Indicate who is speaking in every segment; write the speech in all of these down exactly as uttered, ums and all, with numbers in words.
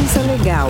Speaker 1: Segurança Legal.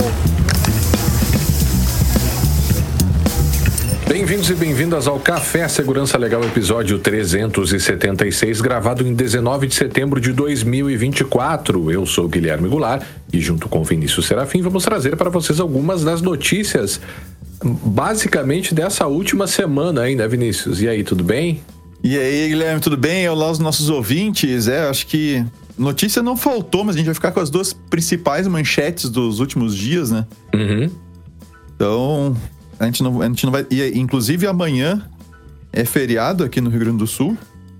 Speaker 2: Bem-vindos e bem-vindas ao Café Segurança Legal, episódio trezentos e setenta e seis, gravado em dezenove de setembro de dois mil e vinte e quatro. Eu sou Guilherme Goulart e, junto com Vinícius Serafim, vamos trazer para vocês algumas das notícias, basicamente, dessa última semana aí, né, Vinícius? E aí, tudo bem?
Speaker 3: E aí, Guilherme, tudo bem? Olá, os nossos ouvintes. É, acho que notícia não faltou, mas a gente vai ficar com as duas principais manchetes dos últimos dias, né?
Speaker 2: Uhum.
Speaker 3: Então, a gente não, a gente não vai... E, inclusive, amanhã é feriado aqui no Rio Grande do Sul.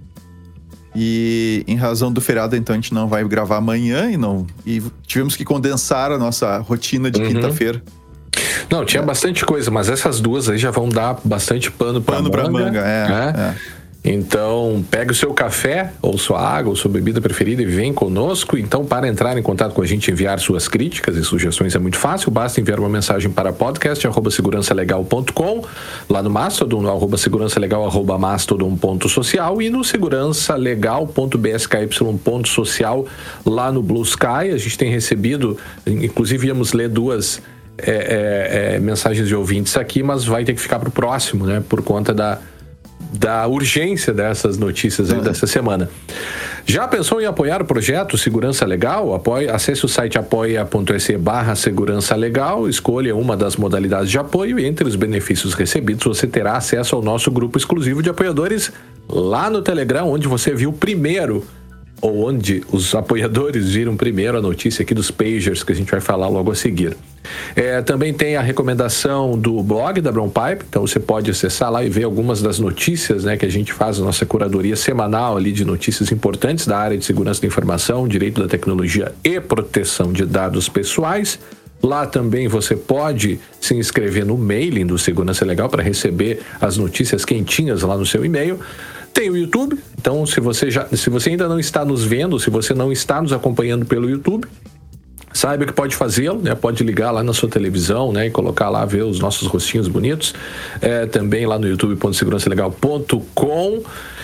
Speaker 3: E, em razão do feriado, então, a gente não vai gravar amanhã e, não, e tivemos que condensar a nossa rotina de uhum. quinta-feira.
Speaker 2: Não, tinha é. bastante coisa, mas essas duas aí já vão dar bastante pano pra
Speaker 3: pano
Speaker 2: manga.
Speaker 3: Pano pra manga, é.
Speaker 2: Né?
Speaker 3: é.
Speaker 2: Então, pega o seu café, ou sua água, ou sua bebida preferida e vem conosco. Então, para entrar em contato com a gente, enviar suas críticas e sugestões é muito fácil. Basta enviar uma mensagem para podcast arroba segurança legal ponto com, lá no Mastodon, no arroba segurança legal, arroba mastodon ponto social, e no segurança legal ponto b s k y ponto social, lá no Blue Sky. A gente tem recebido, inclusive íamos ler duas é, é, é, mensagens de ouvintes aqui, mas vai ter que ficar para o próximo, né, por conta da da urgência dessas notícias aí uhum. dessa semana. Já pensou em apoiar o projeto Segurança Legal? Apoie, acesse o site apoia.se barra Segurança Legal, escolha uma das modalidades de apoio e entre os benefícios recebidos você terá acesso ao nosso grupo exclusivo de apoiadores lá no Telegram, onde você viu primeiro, ou onde os apoiadores viram primeiro a notícia aqui dos pagers, que a gente vai falar logo a seguir. É, também tem a recomendação do blog da Brown Pipe, então você pode acessar lá e ver algumas das notícias, né, que a gente faz, a nossa curadoria semanal ali de notícias importantes da área de segurança da informação, direito da tecnologia e proteção de dados pessoais. Lá também você pode se inscrever no mailing do Segurança Legal para receber as notícias quentinhas lá no seu e-mail. Tem o YouTube, então se você, já, se você ainda não está nos vendo, se você não está nos acompanhando pelo YouTube, saiba que pode fazê-lo, né? Pode ligar lá na sua televisão, né? E colocar lá, ver os nossos rostinhos bonitos. É, também lá no youtube ponto segurança legal ponto com.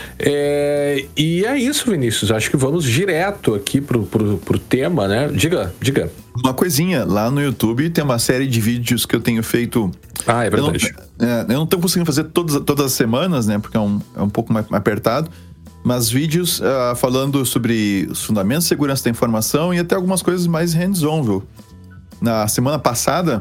Speaker 2: É, e é isso, Vinícius. Acho que vamos direto aqui pro, pro, pro tema, né? Diga, diga.
Speaker 3: Uma coisinha, lá no YouTube tem uma série de vídeos que eu tenho feito.
Speaker 2: Ah, é verdade.
Speaker 3: Eu não, é, eu não tô conseguindo fazer todas, todas as semanas, né? Porque é um, é um pouco mais apertado. Mas vídeos uh, falando sobre os fundamentos de segurança da informação e até algumas coisas mais hands-on, viu? Na semana passada,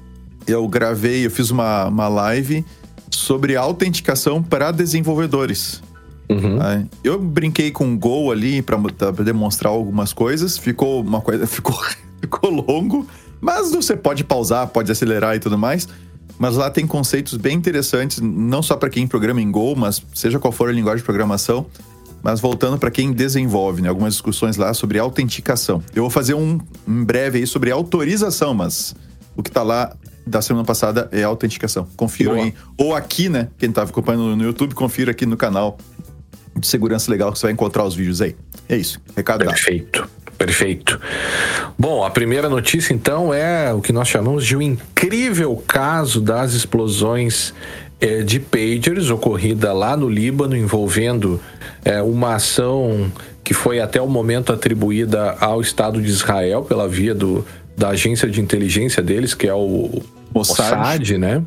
Speaker 3: eu gravei, eu fiz uma, uma live sobre autenticação para desenvolvedores. Uhum. Uh, eu brinquei com o Go ali para demonstrar algumas coisas. Ficou uma coisa, ficou, ficou longo, mas você pode pausar, pode acelerar e tudo mais. Mas lá tem conceitos bem interessantes, não só para quem programa em Go, mas seja qual for a linguagem de programação, mas voltando para quem desenvolve, né? Algumas discussões lá sobre autenticação. Eu vou fazer um em breve aí sobre autorização, mas o que tá lá da semana passada é autenticação. Confira aí. Ou aqui, né? Quem tá acompanhando no YouTube, confira aqui no canal de Segurança Legal que você vai encontrar os vídeos aí. É isso. Recado dado.
Speaker 2: Perfeito. Perfeito. Bom, a primeira notícia, então, é o que nós chamamos de um incrível caso das explosões é, de pagers ocorrida lá no Líbano, envolvendo é, uma ação que foi até o momento atribuída ao Estado de Israel pela via do, da agência de inteligência deles, que é o Mossad, Mossad né?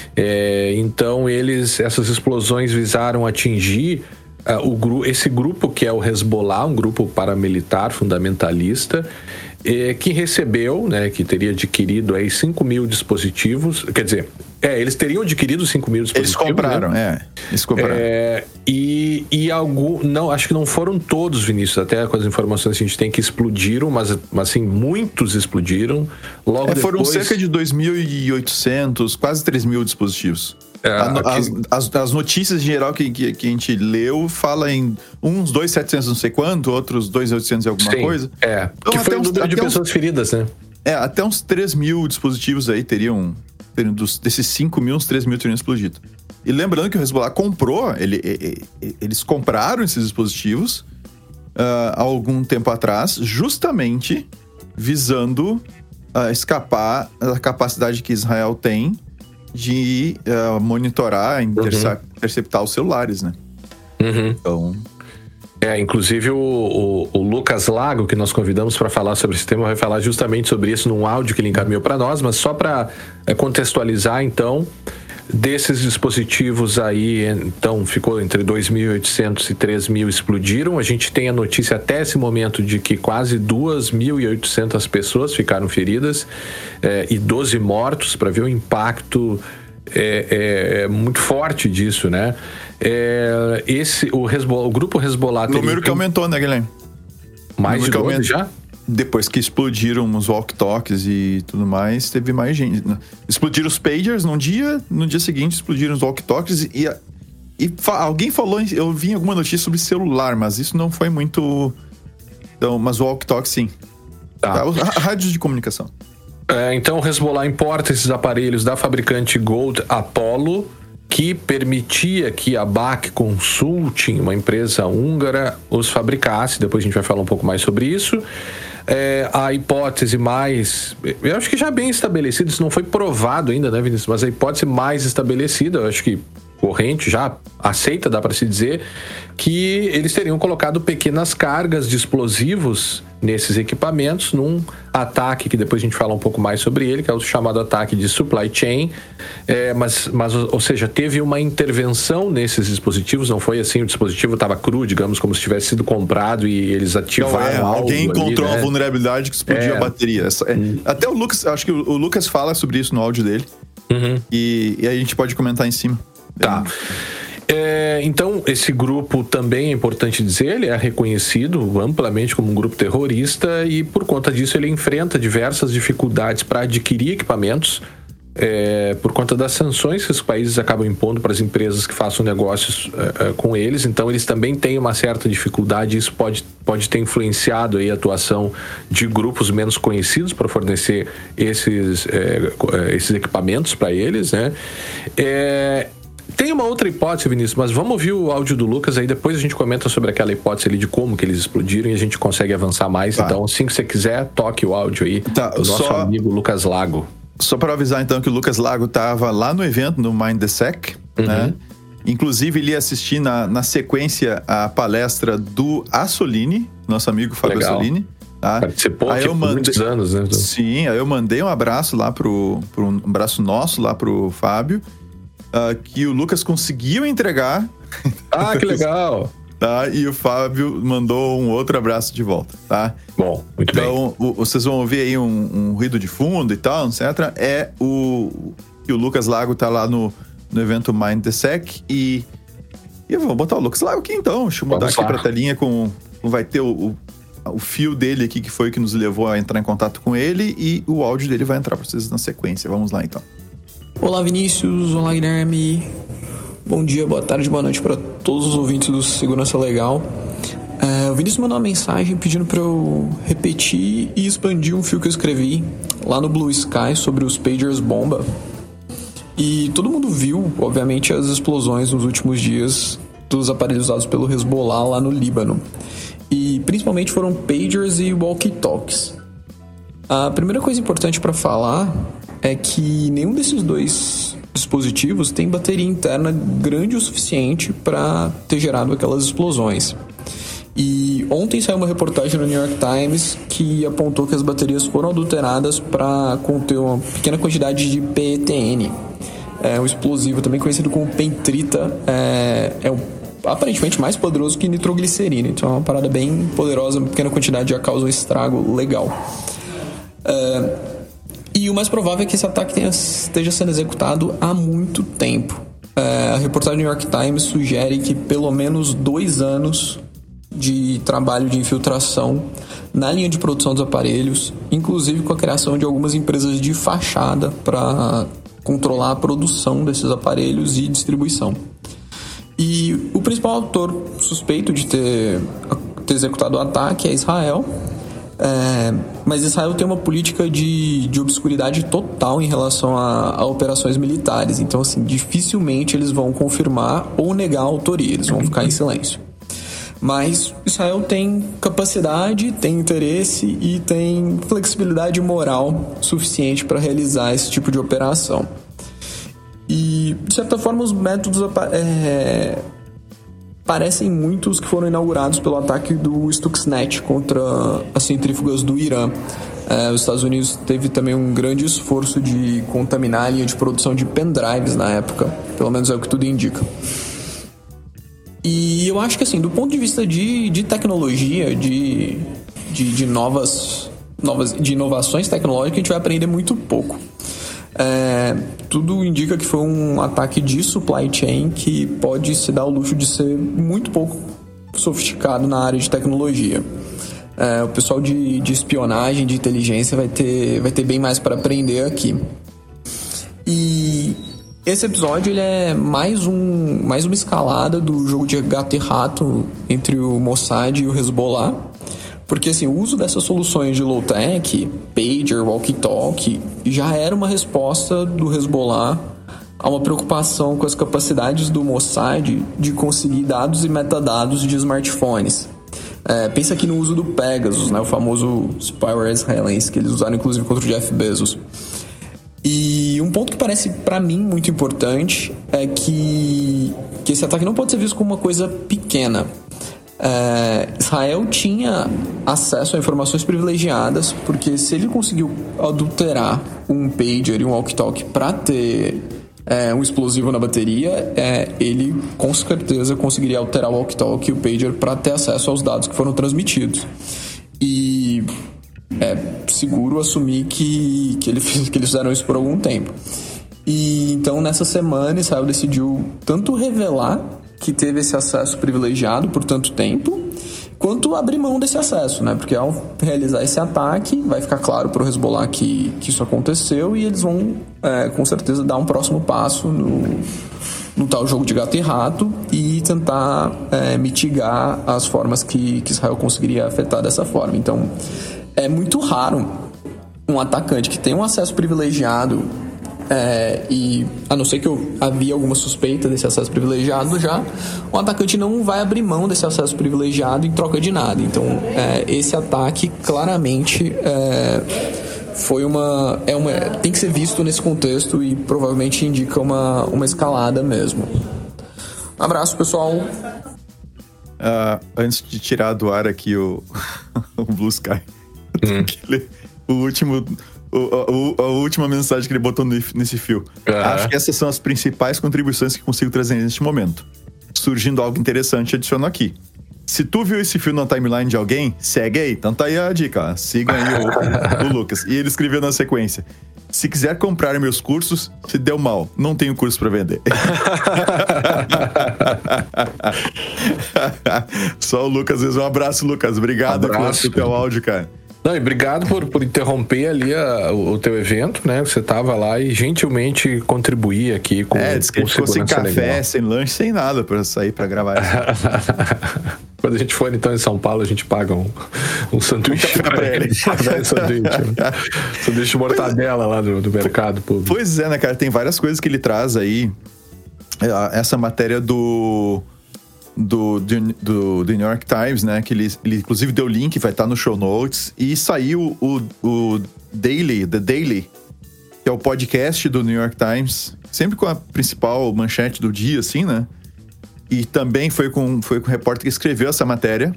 Speaker 2: É, então, eles, essas explosões visaram atingir Uh, o gru- esse grupo que é o Hezbollah, um grupo paramilitar fundamentalista, eh, que recebeu, né, que teria adquirido aí cinco mil dispositivos, quer dizer, é, eles teriam adquirido cinco mil dispositivos.
Speaker 3: Eles compraram,
Speaker 2: né?
Speaker 3: é, eles compraram.
Speaker 2: É, e, e algum, não, acho que não foram todos, Vinícius, até com as informações que a gente tem que explodiram, mas, mas assim, muitos explodiram. Logo
Speaker 3: é, foram
Speaker 2: depois...
Speaker 3: cerca de dois mil e oitocentos, quase três mil dispositivos. É, as, as, as notícias em geral que, que, que a gente leu fala em uns dois mil e setecentos não sei quanto, outros dois mil e oitocentos e alguma
Speaker 2: Sim,
Speaker 3: coisa.
Speaker 2: É,
Speaker 3: então,
Speaker 2: que foi o número de pessoas uns, feridas, né?
Speaker 3: É, até uns três mil dispositivos aí teriam, teriam dos, desses cinco mil, uns três mil teriam explodido. E lembrando que o Hezbollah comprou, ele, ele, eles compraram esses dispositivos uh, há algum tempo atrás, justamente visando uh, escapar da capacidade que Israel tem de uh, monitorar, interceptar, uhum. interceptar os celulares, né?
Speaker 2: Uhum.
Speaker 3: Então,
Speaker 2: É, inclusive o, o, o Lucas Lago, que nós convidamos para falar sobre esse tema, vai falar justamente sobre isso num áudio que ele encaminhou para nós, mas só para é, contextualizar, então, desses dispositivos aí, então, ficou entre dois mil e oitocentos e três mil explodiram. A gente tem a notícia até esse momento de que quase duas mil e oitocentas pessoas ficaram feridas é, e doze mortos, para ver o impacto é, é, muito forte disso, né? É, esse, o, Hezbollah, o grupo Hezbollah...
Speaker 3: O número que aumentou, né, Guilherme?
Speaker 2: Mais de doze já?
Speaker 3: Depois que explodiram os walkie-talkies e tudo mais, teve mais gente. Explodiram os pagers num dia, no dia seguinte explodiram os walkie-talkies e, e fa- alguém falou, eu vi alguma notícia sobre celular, mas isso não foi muito... Então, mas o walkie-talkie sim.
Speaker 2: Tá.
Speaker 3: Tá, rádios de comunicação.
Speaker 2: É, então o Hezbollah importa esses aparelhos da fabricante Gold Apollo, que permitia que a B A C Consulting, uma empresa húngara, os fabricasse. Depois a gente vai falar um pouco mais sobre isso. É, a hipótese mais... Eu acho que já bem estabelecida, isso não foi provado ainda, né, Vinícius? Mas a hipótese mais estabelecida, eu acho que corrente, já aceita, dá para se dizer, que eles teriam colocado pequenas cargas de explosivos nesses equipamentos num ataque, que depois a gente fala um pouco mais sobre ele, que é o chamado ataque de supply chain, é, mas, mas, ou seja, teve uma intervenção nesses dispositivos, não foi assim, o dispositivo estava cru, digamos, como se tivesse sido comprado e eles ativaram
Speaker 3: não, é,
Speaker 2: algo
Speaker 3: alguém encontrou
Speaker 2: ali, né?
Speaker 3: uma vulnerabilidade que explodia
Speaker 2: É.
Speaker 3: a bateria. É,
Speaker 2: Hum.
Speaker 3: até o Lucas, acho que o, o Lucas fala sobre isso no áudio dele,
Speaker 2: Uhum.
Speaker 3: e, e aí a gente pode comentar em cima.
Speaker 2: Tá. É, então, esse grupo também é importante dizer, ele é reconhecido amplamente como um grupo terrorista e, por conta disso, ele enfrenta diversas dificuldades para adquirir equipamentos é, por conta das sanções que os países acabam impondo para as empresas que façam negócios é, é, com eles. Então, eles também têm uma certa dificuldade e isso pode, pode ter influenciado aí a atuação de grupos menos conhecidos para fornecer esses, é, esses equipamentos para eles, né? É... Tem uma outra hipótese, Vinícius, mas vamos ouvir o áudio do Lucas, aí depois a gente comenta sobre aquela hipótese ali de como que eles explodiram e a gente consegue avançar mais. Tá. Então, assim que você quiser, toque o áudio aí
Speaker 3: tá,
Speaker 2: do nosso
Speaker 3: só,
Speaker 2: amigo Lucas Lago.
Speaker 3: Só para avisar, então, que o Lucas Lago estava lá no evento, no Mind the Sec, uhum. né? Inclusive, ele ia assistir na, na sequência a palestra do Assolini, nosso amigo Fábio
Speaker 2: Legal.
Speaker 3: Assolini. Tá?
Speaker 2: Participou
Speaker 3: aí
Speaker 2: tipo,
Speaker 3: eu mandei,
Speaker 2: muitos anos, né?
Speaker 3: Sim, aí eu mandei um abraço lá pro, pro um abraço nosso lá pro Fábio. Uh, que o Lucas conseguiu entregar.
Speaker 2: Ah, que legal!
Speaker 3: Tá? E o Fábio mandou um outro abraço de volta, tá?
Speaker 2: Bom, muito
Speaker 3: então,
Speaker 2: bem.
Speaker 3: Então, vocês vão ouvir aí um, um ruído de fundo e tal, etcétera. É o que o Lucas Lago tá lá no, no evento Mind the Sec e, e eu vou botar o Lucas Lago aqui então. Deixa eu mudar Vamos aqui lá. Pra telinha com... Vai ter o, o, o fio dele aqui, que foi que nos levou a entrar em contato com ele, e o áudio dele vai entrar pra vocês na sequência. Vamos lá, então.
Speaker 1: Olá, Vinícius. Olá, Guilherme. Bom dia, boa tarde, boa noite para todos os ouvintes do Segurança Legal. É, o Vinícius mandou uma mensagem pedindo para eu repetir e expandir um fio que eu escrevi lá no Blue Sky sobre os pagers bomba. E todo mundo viu, obviamente, as explosões nos últimos dias dos aparelhos usados pelo Hezbollah lá no Líbano. E principalmente foram pagers e walkie-talkies. A primeira coisa importante para falar é que nenhum desses dois dispositivos tem bateria interna grande o suficiente para ter gerado aquelas explosões. E ontem saiu uma reportagem no New York Times que apontou que as baterias foram adulteradas para conter uma pequena quantidade de P E T N. É um explosivo também conhecido como pentrita, é, é um, aparentemente mais poderoso que nitroglicerina. Então é uma parada bem poderosa, uma pequena quantidade já causa um estrago legal. É, E o mais provável é que esse ataque tenha, esteja sendo executado há muito tempo. É, a reportagem do New York Times sugere que pelo menos dois anos de trabalho de infiltração na linha de produção dos aparelhos, inclusive com a criação de algumas empresas de fachada para controlar a produção desses aparelhos e distribuição. E o principal autor suspeito de ter, ter executado o ataque é Israel. É, mas Israel tem uma política de, de obscuridade total em relação a, a operações militares. Então, assim, dificilmente eles vão confirmar ou negar a autoria. Eles vão ficar em silêncio. Mas Israel tem capacidade, tem interesse e tem flexibilidade moral suficiente para realizar esse tipo de operação. E, de certa forma, os métodos... É, parecem muito os que foram inaugurados pelo ataque do Stuxnet contra as centrífugas do Irã. É, os Estados Unidos teve também um grande esforço de contaminar a linha de produção de pendrives na época, pelo menos é o que tudo indica. E eu acho que, assim, do ponto de vista de, de tecnologia, de, de, de novas, novas de inovações tecnológicas, a gente vai aprender muito pouco. É, tudo indica que foi um ataque de supply chain que pode se dar o luxo de ser muito pouco sofisticado na área de tecnologia. É, o pessoal de, de espionagem, de inteligência vai ter, vai ter bem mais para aprender aqui. E esse episódio ele é mais, um, mais uma escalada do jogo de gato e rato entre o Mossad e o Hezbollah. Porque assim, o uso dessas soluções de low-tech, pager, walkie-talkie, já era uma resposta do Hezbollah a uma preocupação com as capacidades do Mossad de conseguir dados e metadados de smartphones. É, pensa aqui no uso do Pegasus, né, o famoso spyware israelense que eles usaram inclusive contra o Jeff Bezos. E um ponto que parece para mim muito importante é que, que esse ataque não pode ser visto como uma coisa pequena. É, Israel tinha acesso a informações privilegiadas, porque se ele conseguiu adulterar um pager e um walkie-talkie para ter é, um explosivo na bateria, é, ele com certeza conseguiria alterar o walkie-talkie e o pager para ter acesso aos dados que foram transmitidos. E é seguro assumir que, que, ele, que eles fizeram isso por algum tempo. E então nessa semana Israel decidiu tanto revelar que teve esse acesso privilegiado por tanto tempo, quanto abrir mão desse acesso, né? Porque ao realizar esse ataque, vai ficar claro para o Hezbollah que, que isso aconteceu e eles vão, é, com certeza, dar um próximo passo no, no tal jogo de gato e rato e tentar é, mitigar as formas que, que Israel conseguiria afetar dessa forma. Então, é muito raro um atacante que tem um acesso privilegiado É, e a não ser que eu, havia alguma suspeita desse acesso privilegiado já, o atacante não vai abrir mão desse acesso privilegiado em troca de nada. Então é, esse ataque claramente é, foi uma, é uma tem que ser visto nesse contexto e provavelmente indica uma, uma escalada mesmo. Um abraço, pessoal.
Speaker 3: Uh, antes de tirar do ar aqui o, o Blue Sky, hum. o último O, o, a última mensagem que ele botou nesse fio. Uhum. Acho que essas são as principais contribuições que consigo trazer neste momento. Surgindo algo interessante, adiciono aqui. Se tu viu esse fio na timeline de alguém, segue aí. Então tá aí a dica, ó. Sigam aí o, o Lucas. E ele escreveu na sequência: se quiser comprar meus cursos, se deu mal, não tenho curso pra vender. Só o Lucas, às vezes. Um abraço, Lucas. Obrigado
Speaker 2: abraço,
Speaker 3: pelo teu áudio, cara.
Speaker 2: Não, e obrigado por, por interromper ali a, o, o teu evento, né? Você tava lá e gentilmente contribuir aqui com,
Speaker 3: é, diz que
Speaker 2: com
Speaker 3: ficou sem café,
Speaker 2: legal.
Speaker 3: Sem lanche, sem nada pra sair pra gravar isso.
Speaker 2: Quando a gente for então em São Paulo, a gente paga um, um sanduíche um pra ele. Um sanduíche, um sanduíche de mortadela lá do, do mercado público.
Speaker 3: Pois é, né, cara? Tem várias coisas que ele traz aí. Essa matéria do... Do, do, do New York Times, né? Que ele, ele inclusive deu link, vai estar no show notes. E saiu o, o Daily, The Daily, que é o podcast do New York Times, sempre com a principal manchete do dia, assim, né? E também foi com, foi com o repórter que escreveu essa matéria.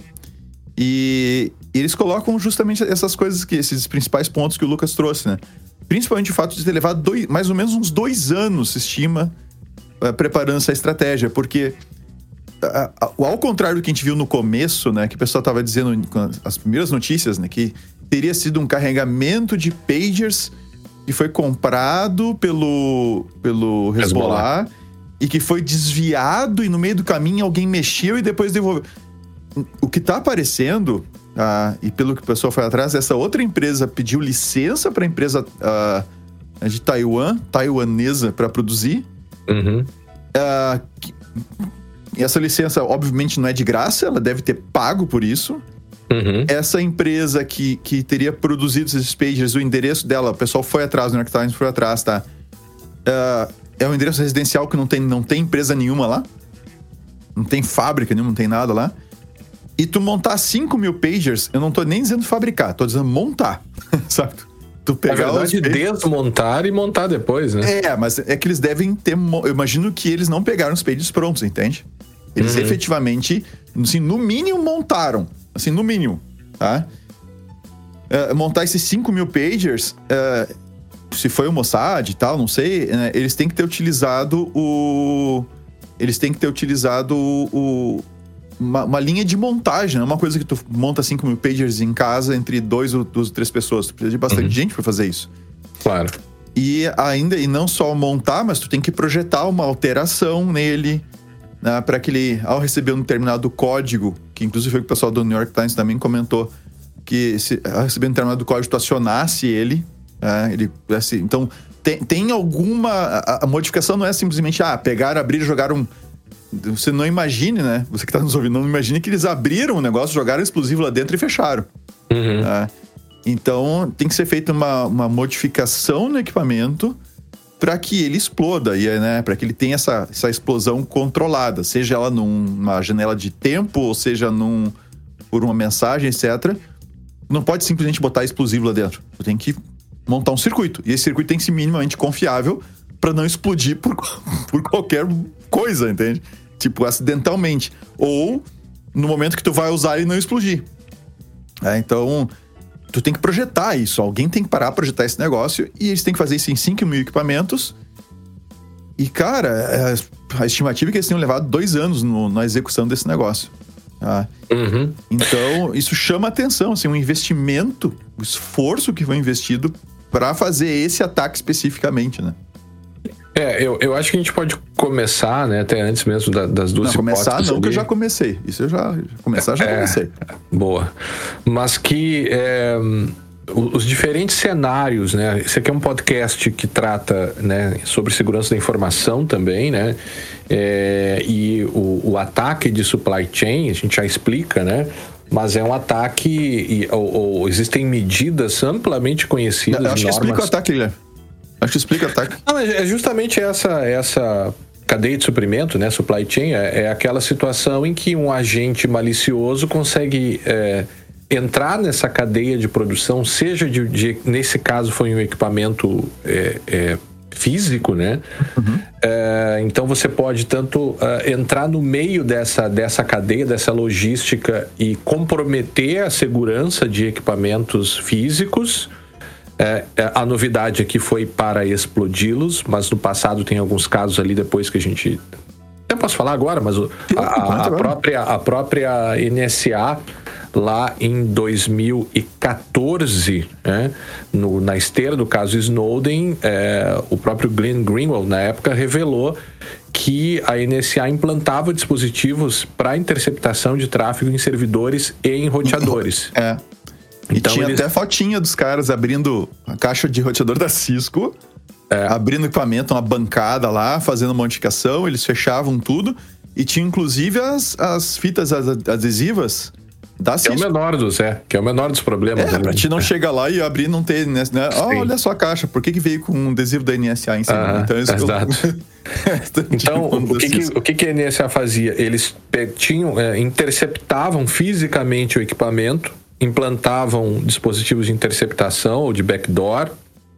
Speaker 3: E, e eles colocam justamente essas coisas, que, esses principais pontos que o Lucas trouxe, né? Principalmente o fato de ter levado dois, mais ou menos uns dois anos, se estima, uh, preparando essa estratégia, porque... Ao contrário do que a gente viu no começo, né, que o pessoal estava dizendo as primeiras notícias, né, que teria sido um carregamento de pagers que foi comprado pelo, pelo Hezbollah, Hezbollah e que foi desviado e no meio do caminho alguém mexeu e depois devolveu. O que está aparecendo, ah, e pelo que o pessoal foi atrás, essa outra empresa pediu licença para a empresa ah, de Taiwan, taiwanesa, para produzir.
Speaker 2: Uhum.
Speaker 3: Ah, que, E essa licença, obviamente, não é de graça, ela deve ter pago por isso.
Speaker 2: Uhum.
Speaker 3: Essa empresa que, que teria produzido esses pagers, o endereço dela, o pessoal foi atrás, o New York Times foi atrás, tá? Uh, é um endereço residencial que não tem, não tem empresa nenhuma lá. Não tem fábrica nenhuma, não tem nada lá. E tu montar cinco mil pagers, eu não tô nem dizendo fabricar, tô dizendo montar, sabe? Tu pegar
Speaker 2: Na verdade,
Speaker 3: pagers,
Speaker 2: desmontar e montar depois, né?
Speaker 3: É, mas é que eles devem ter... Eu imagino que eles não pegaram os pagers prontos, entende? Eles
Speaker 2: uhum.
Speaker 3: efetivamente, assim, no mínimo montaram. Assim, no mínimo, tá? Uh, montar esses cinco mil pagers, uh, se foi o Mossad e tal, não sei, né? Eles têm que ter utilizado o... Eles têm que ter utilizado o... Uma, uma linha de montagem, não é uma coisa que tu monta cinco mil pagers em casa entre dois ou duas ou três pessoas. Tu precisa de bastante uhum. gente para fazer isso.
Speaker 2: Claro.
Speaker 3: E ainda, e não só montar, mas tu tem que projetar uma alteração nele, né, para que ele, ao receber um determinado código, que inclusive foi o pessoal do New York Times também comentou, que se, ao receber um determinado código, tu acionasse ele, né, ele assim, então, tem, tem alguma... A, a modificação não é simplesmente, ah, pegar, abrir e jogar um... Você não imagine, né? Você que tá nos ouvindo, não imagine que eles abriram o negócio, jogaram explosivo lá dentro e fecharam.
Speaker 2: Uhum.
Speaker 3: Né? Então, tem que ser feita uma, uma modificação no equipamento para que ele exploda, e, né, para que ele tenha essa, essa explosão controlada, seja ela numa janela de tempo, ou seja num, por uma mensagem, etcétera. Não pode simplesmente botar explosivo lá dentro. Você tem que montar um circuito. E esse circuito tem que ser minimamente confiável para não explodir por, por qualquer coisa, entende? Tipo, acidentalmente. Ou no momento que tu vai usar ele não explodir. É, então... Tu tem que projetar isso. Alguém tem que parar pra projetar esse negócio. E eles têm que fazer isso em cinco mil equipamentos. E, cara, a estimativa é que eles tenham levado dois anos no, na execução desse negócio. Tá?
Speaker 2: Uhum.
Speaker 3: Então, isso chama atenção. Assim, um investimento, o esforço que foi investido pra fazer esse ataque especificamente, né?
Speaker 2: É, eu, eu acho que a gente pode começar, né, até antes mesmo da, das duas
Speaker 3: não,
Speaker 2: hipóteses.
Speaker 3: Começar não,
Speaker 2: ali.
Speaker 3: que eu já comecei. Isso eu já... Começar, já
Speaker 2: é,
Speaker 3: comecei.
Speaker 2: Boa. Mas que é, os diferentes cenários, né, esse aqui é um podcast que trata, né, sobre segurança da informação também, né, é, e o, o ataque de supply chain, a gente já explica, né, mas é um ataque, e, ou, ou existem medidas amplamente conhecidas.
Speaker 3: Eu acho
Speaker 2: normas...
Speaker 3: que explica o ataque, Guilherme. Acho que explica o ataque.
Speaker 2: Não, é justamente essa, essa cadeia de suprimento, né? Supply chain, é, é aquela situação em que um agente malicioso consegue é, entrar nessa cadeia de produção, seja de, de nesse caso foi um equipamento é, é, físico, né? Uhum. É, então você pode tanto uh, entrar no meio dessa, dessa cadeia, dessa logística e comprometer a segurança de equipamentos físicos. É, a novidade aqui foi para explodi-los, mas no passado tem alguns casos ali depois que a gente... Eu posso falar agora, mas o, a, a, própria, a própria N S A, lá em dois mil e catorze, né, no, na esteira do caso Snowden, é, o próprio Glenn Greenwald, na época, revelou que a N S A implantava dispositivos para interceptação de tráfego em servidores e em roteadores.
Speaker 3: É. E então tinha eles... até fotinha dos caras abrindo a caixa de roteador da Cisco, é. abrindo equipamento, uma bancada lá, fazendo modificação, eles fechavam tudo, e tinha inclusive as, as fitas adesivas da Cisco.
Speaker 2: Que é o menor dos, é, que é o menor dos problemas.
Speaker 3: É, pra ti não é. chegar lá e abrir e não ter, né? Oh, olha só a caixa, por que que veio com um adesivo da N S A em cima?
Speaker 2: Ah,
Speaker 3: então, isso
Speaker 2: exato. Então, o que, que, o que que a N S A fazia? Eles tinham, é, interceptavam fisicamente o equipamento, implantavam dispositivos de interceptação ou de backdoor,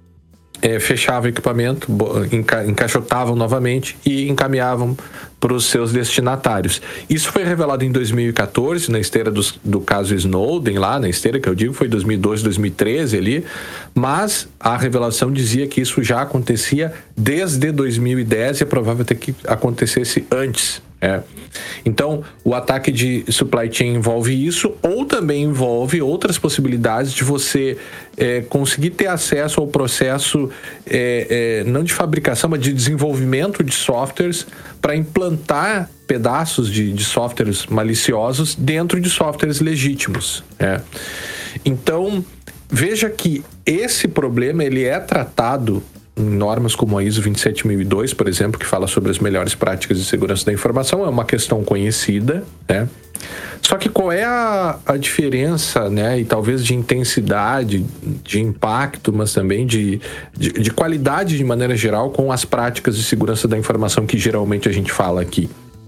Speaker 2: é, fechavam o equipamento, enca- encaixotavam novamente e encaminhavam para os seus destinatários. Isso foi revelado em dois mil e catorze, na esteira dos, do caso Snowden, lá na esteira que eu digo, foi dois mil e doze, dois mil e treze ali, mas a revelação dizia que isso já acontecia desde dois mil e dez e é provável até que acontecesse antes. É. Então, o ataque de supply chain envolve isso, ou também envolve outras possibilidades de você é, conseguir ter acesso ao processo é, é, não de fabricação, mas de desenvolvimento de softwares para implantar pedaços de, de softwares maliciosos dentro de softwares legítimos. É. Então, veja que esse problema ele é tratado em normas como a I S O vinte e sete mil e dois, por exemplo, que fala sobre as melhores práticas de segurança da informação, é uma questão conhecida, né? Só que qual é a, a diferença, né, e talvez de intensidade, de impacto, mas também de, de, de qualidade de maneira geral com as práticas de segurança da informação que geralmente a gente fala aqui?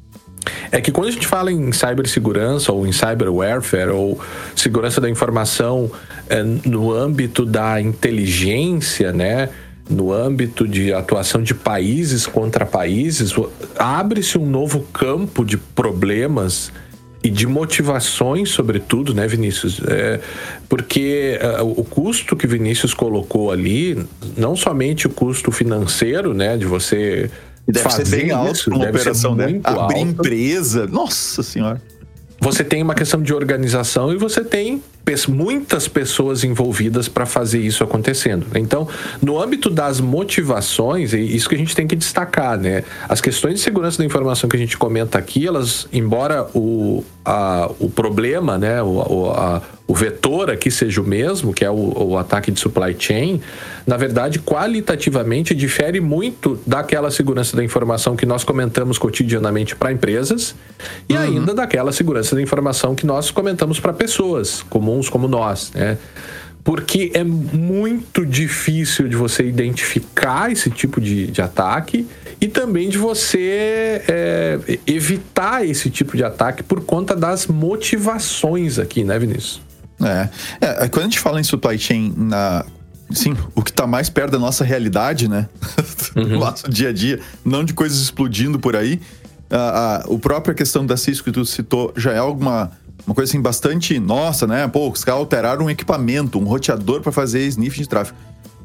Speaker 2: É que quando a gente fala em cibersegurança ou em cyberwarfare ou segurança da informação é, no âmbito da inteligência, né, no âmbito de atuação de países contra países, abre-se um novo campo de problemas e de motivações, sobretudo, né, Vinícius? É, porque uh, o custo que Vinícius colocou ali, não somente o custo financeiro, né, de você
Speaker 3: deve
Speaker 2: fazer
Speaker 3: ser bem alto
Speaker 2: isso,
Speaker 3: uma
Speaker 2: deve
Speaker 3: operação,
Speaker 2: ser
Speaker 3: né?
Speaker 2: muito
Speaker 3: Abrir
Speaker 2: alto.
Speaker 3: empresa, nossa senhora.
Speaker 2: Você tem uma questão de organização e você tem muitas pessoas envolvidas para fazer isso acontecendo. Então, no âmbito das motivações, é isso que a gente tem que destacar, né? As questões de segurança da informação que a gente comenta aqui, elas, embora o, a, o problema, né, o, a, o vetor aqui seja o mesmo, que é o, o ataque de supply chain, na verdade, qualitativamente difere muito daquela segurança da informação que nós comentamos cotidianamente para empresas e uhum. ainda daquela segurança da informação que nós comentamos para pessoas comuns como nós, né? Porque é muito difícil de você identificar esse tipo de, de ataque e também de você é, evitar esse tipo de ataque por conta das motivações aqui, né, Vinícius?
Speaker 3: É. é quando a gente fala em supply chain, na, sim, o que está mais perto da nossa realidade, né? Uhum. Do nosso dia a dia, não de coisas explodindo por aí. A, a, a própria questão da Cisco que tu citou já é alguma... Uma coisa assim bastante... Nossa, né? Pô, os caras alteraram um equipamento, um roteador para fazer sniff de tráfego.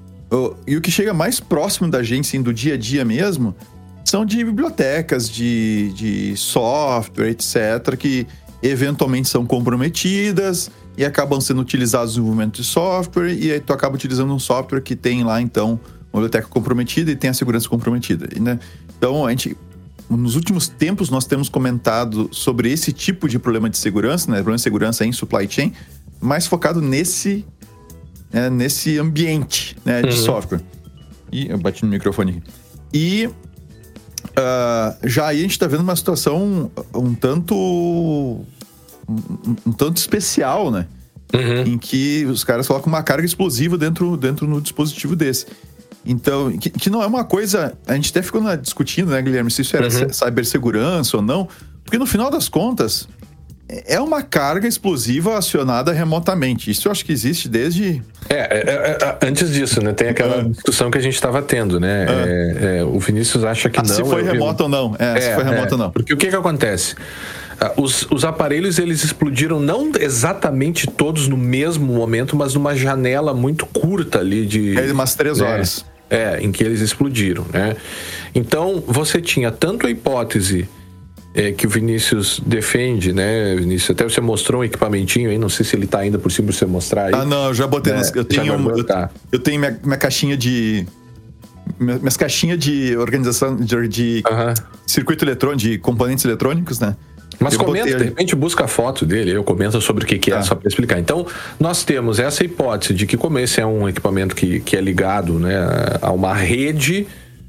Speaker 3: E o que chega mais próximo da gente, assim, do dia a dia mesmo, são de bibliotecas, de, de software, etcétera, que eventualmente são comprometidas e acabam sendo utilizados no desenvolvimento de software, e aí tu acaba utilizando um software que tem lá, então, uma biblioteca comprometida e tem a segurança comprometida, né? Então, a gente... Nos últimos tempos, nós temos comentado sobre esse tipo de problema de segurança, né? Problema de segurança em supply chain, mais focado nesse, né? nesse ambiente, né? de uhum. software. E eu bati no microfone aqui. E uh, já aí a gente está vendo uma situação um tanto... Um, um tanto especial, né? Uhum. Em que os caras colocam uma carga explosiva dentro, dentro no dispositivo desse. Então, que, que não é uma coisa... A gente até ficou discutindo, né, Guilherme, se isso era uhum. cibersegurança ou não. Porque no final das contas, é uma carga explosiva acionada remotamente. Isso eu acho que existe desde...
Speaker 2: É, é, é antes disso, né? Tem aquela é. discussão que a gente estava tendo, né? É. É, é, o Vinícius acha que ah, não...
Speaker 3: Se foi eu, remoto eu... ou não. É, se foi remoto ou não.
Speaker 2: Porque o que que acontece? Os, os aparelhos, eles explodiram não exatamente todos no mesmo momento, mas numa janela muito curta ali de...
Speaker 3: É, umas três
Speaker 2: né,
Speaker 3: horas.
Speaker 2: É, em que eles explodiram, né? Então, você tinha tanto a hipótese é, que o Vinícius defende, né, Vinícius? Até você mostrou um equipamentinho aí, não sei se ele tá ainda por cima pra você mostrar aí.
Speaker 3: Ah, não, eu já botei... É, nas, eu, tenho um, eu,
Speaker 2: tá.
Speaker 3: eu tenho minha, minha caixinha de... Minhas caixinhas de organização de, de uh-huh. circuito eletrônico, de componentes eletrônicos, né?
Speaker 2: Mas
Speaker 3: eu
Speaker 2: comenta,
Speaker 3: botei...
Speaker 2: de repente busca a foto dele, eu comento sobre o que, que é, ah. só para explicar. Então, nós temos essa hipótese de que, como esse é um equipamento que, que é ligado, né, a uma rede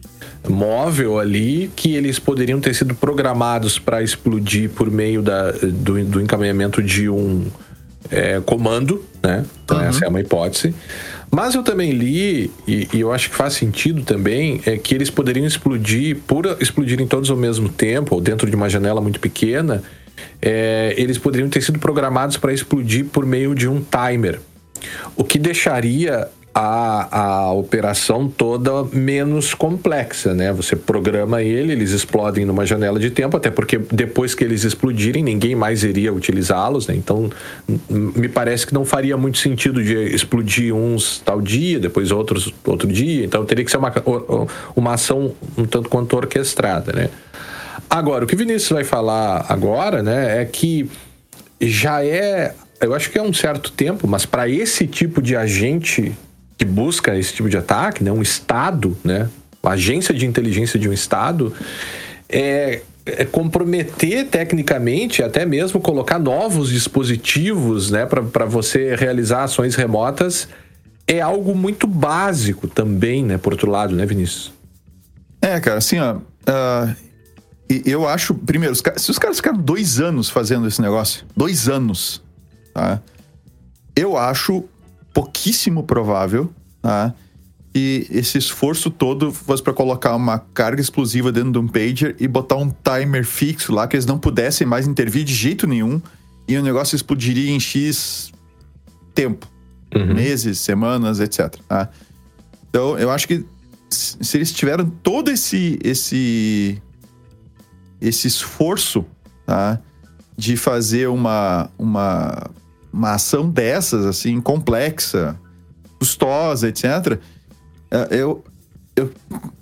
Speaker 2: móvel ali, que eles poderiam ter sido programados para explodir por meio da, do, do encaminhamento de um é, comando, né? Então, uhum. essa é uma hipótese. Mas eu também li, e, e eu acho que faz sentido também, é que eles poderiam explodir, por explodirem todos ao mesmo tempo, ou dentro de uma janela muito pequena, é, eles poderiam ter sido programados para explodir por meio de um timer. O que deixaria a, a operação toda menos complexa, né? Você programa ele, eles explodem numa janela de tempo, até porque depois que eles explodirem, ninguém mais iria utilizá-los, né? Então, me parece que não faria muito sentido de explodir uns tal dia, depois outros outro dia. Então, teria que ser uma, uma ação um tanto quanto orquestrada, né? Agora, o que o Vinícius vai falar agora, né, é que já é... Eu acho que é um certo tempo, mas para esse tipo de agente... que busca esse tipo de ataque, né, um Estado, né, uma agência de inteligência de um Estado, é, é comprometer tecnicamente, até mesmo colocar novos dispositivos, né, para você realizar ações remotas, é algo muito básico também, né, por outro lado, né, Vinícius?
Speaker 3: É, cara, assim, ó, uh, eu acho, primeiro, se os caras ficaram dois anos fazendo esse negócio, dois anos, tá, eu acho pouquíssimo provável, tá, que esse esforço todo fosse para colocar uma carga explosiva dentro de um pager e botar um timer fixo lá, que eles não pudessem mais intervir de jeito nenhum e o negócio explodiria em X tempo, uhum. meses, semanas, etcétera. Tá? Então, eu acho que se eles tiveram todo esse esse esse esforço, tá, de fazer uma uma uma ação dessas assim complexa, custosa, etcétera, eu, eu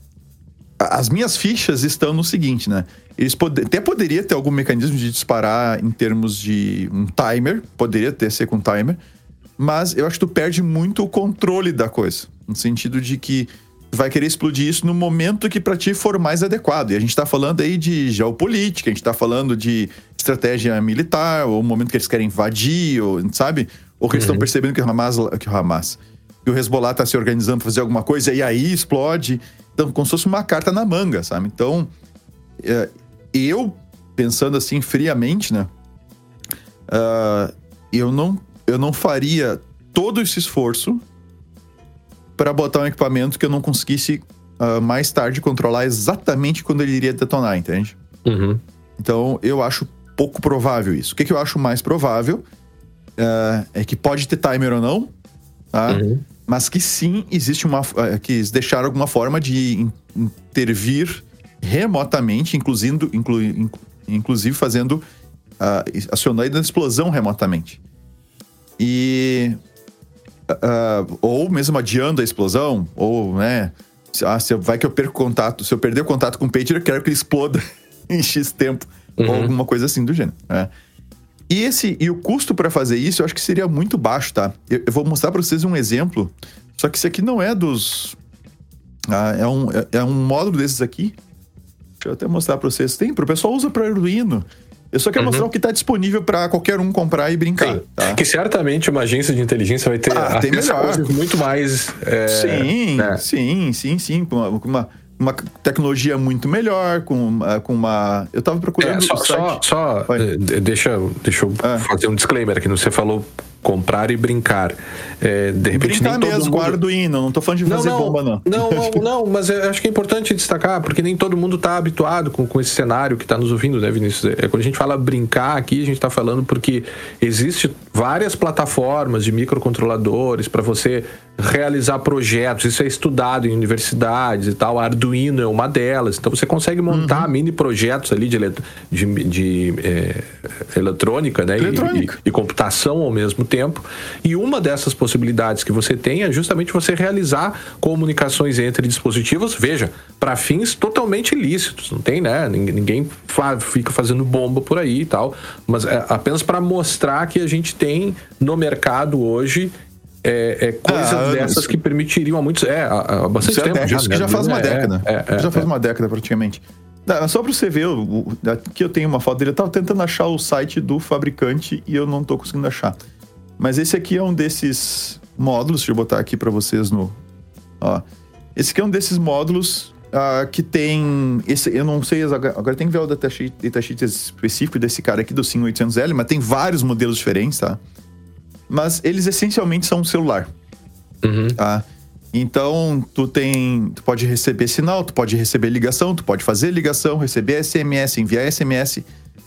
Speaker 3: as minhas fichas estão no seguinte, né? Eles pod- até poderia ter algum mecanismo de disparar em termos de um timer, poderia ter ser com timer, mas eu acho que tu perde muito o controle da coisa, no sentido de que tu vai querer explodir isso no momento que pra ti for mais adequado. E a gente tá falando aí de geopolítica, a gente tá falando de estratégia militar, ou o momento que eles querem invadir, ou, sabe? Ou que eles estão percebendo que o Hamas, que o Hamas, que o Hezbollah tá se organizando pra fazer alguma coisa, e aí explode. Então, como se fosse uma carta na manga, sabe? Então, é, eu, pensando assim friamente, né? Uh, eu, não, eu não faria todo esse esforço para botar um equipamento que eu não conseguisse uh, mais tarde controlar exatamente quando ele iria detonar, entende?
Speaker 2: Uhum.
Speaker 3: Então, eu acho pouco provável isso. O que, que eu acho mais provável uh, é que pode ter timer ou não, tá? Uhum. Mas que sim, existe uma... Uh, que eles deixaram alguma forma de in- intervir remotamente, inclusive, inclu, inclu, inclusive fazendo... Uh, acionando a explosão remotamente. E... Uh, ou mesmo adiando a explosão, ou, né, ah, se eu, vai que eu perco contato, se eu perder o contato com o pager, eu quero que ele exploda em X tempo, uhum. ou alguma coisa assim do gênero, né? E, esse, e o custo para fazer isso, eu acho que seria muito baixo, tá? Eu, eu vou mostrar para vocês um exemplo, só que esse aqui não é dos... Ah, é, um, é, é um módulo desses aqui, deixa eu até mostrar para vocês, tem, o pessoal usa para Arduino. Eu só quero uhum. mostrar o que está disponível para qualquer um comprar e brincar. Tá?
Speaker 2: Que certamente uma agência de inteligência vai ter
Speaker 3: ah, tem melhor.
Speaker 2: muito mais... É,
Speaker 3: sim, né? sim, sim, sim. Com uma, uma, uma tecnologia muito melhor, com, com uma... Eu estava procurando...
Speaker 2: É, só, só, só deixa, deixa eu é. fazer um disclaimer aqui. Você falou comprar e brincar. É, de repente,
Speaker 3: brincar
Speaker 2: nem todo
Speaker 3: mesmo,
Speaker 2: mundo...
Speaker 3: com Arduino. Não tô falando de fazer
Speaker 2: não, não,
Speaker 3: bomba, não.
Speaker 2: Não, não, não, mas eu acho que é importante destacar, porque nem todo mundo está habituado com, com esse cenário que está nos ouvindo, né, Vinícius? É, quando a gente fala brincar aqui, a gente está falando porque existe várias plataformas de microcontroladores para você realizar projetos. Isso é estudado em universidades e tal. A Arduino é uma delas. Então, você consegue montar uhum. mini projetos ali de, de, de é, eletrônica, né?
Speaker 3: Eletrônica.
Speaker 2: E, e, e computação ao mesmo tempo. E uma dessas possibilidades que você tem é justamente você realizar comunicações entre dispositivos, veja, para fins totalmente ilícitos. Não tem, né? Ninguém fica fazendo bomba por aí e tal. Mas é apenas para mostrar que a gente tem no mercado hoje É, é coisas ah, dessas que permitiriam a muitos... É, há, há bastante
Speaker 3: isso
Speaker 2: tempo.
Speaker 3: É,
Speaker 2: já,
Speaker 3: isso
Speaker 2: né?
Speaker 3: que já faz uma
Speaker 2: é,
Speaker 3: década.
Speaker 2: É, é,
Speaker 3: já
Speaker 2: é,
Speaker 3: faz
Speaker 2: é.
Speaker 3: uma década, praticamente. Só pra você ver, aqui eu tenho uma foto dele. Eu tava tentando achar o site do fabricante e eu não tô conseguindo achar. Mas esse aqui é um desses módulos. Deixa eu botar aqui pra vocês no... Ó. Esse aqui é um desses módulos uh, que tem... Esse, eu não sei... Agora tem que ver o datasheet, datasheet específico desse cara aqui, do Sim oitocentos L, mas tem vários modelos diferentes, tá? Mas eles essencialmente são um celular.
Speaker 2: Uhum.
Speaker 3: Tá? Então, tu tem... Tu pode receber sinal, tu pode receber ligação, tu pode fazer ligação, receber S M S, enviar S M S.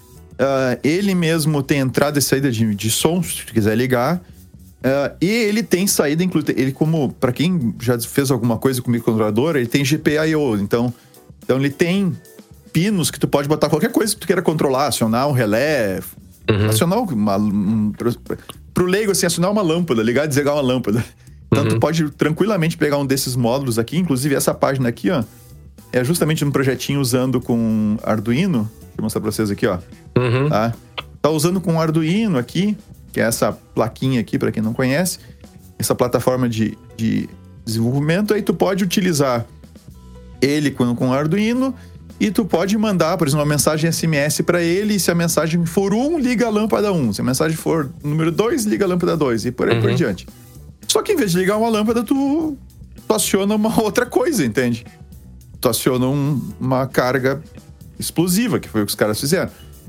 Speaker 3: Uh, ele mesmo tem entrada e saída de, de som, se tu quiser ligar. Uh, e ele tem saída, inclusive... Ele, como... Pra quem já fez alguma coisa com microcontrolador, ele tem G P I O. Então, então, ele tem pinos que tu pode botar qualquer coisa que tu queira controlar. Acionar um relé... Uhum. Acionar uma... Um, pro, pro leigo, assim, acionar uma lâmpada. Ligar e desligar uma lâmpada. Então, uhum. tu pode tranquilamente pegar um desses módulos aqui. Inclusive, essa página aqui, ó, é justamente um projetinho usando com Arduino. Deixa eu mostrar pra vocês aqui, ó.
Speaker 2: Uhum.
Speaker 3: Tá? Tá usando com Arduino aqui, que é essa plaquinha aqui, pra quem não conhece. Essa plataforma de, de desenvolvimento. Aí tu pode utilizar ele com, com Arduino e tu pode mandar, por exemplo, uma mensagem S M S pra ele. E se a mensagem for um, liga a lâmpada um. Se a mensagem for número dois, liga a lâmpada dois. E por aí uhum. por diante. Só que em vez de ligar uma lâmpada, tu, tu aciona uma outra coisa, entende? Tu aciona um, uma carga explosiva, que foi o que os caras fizeram.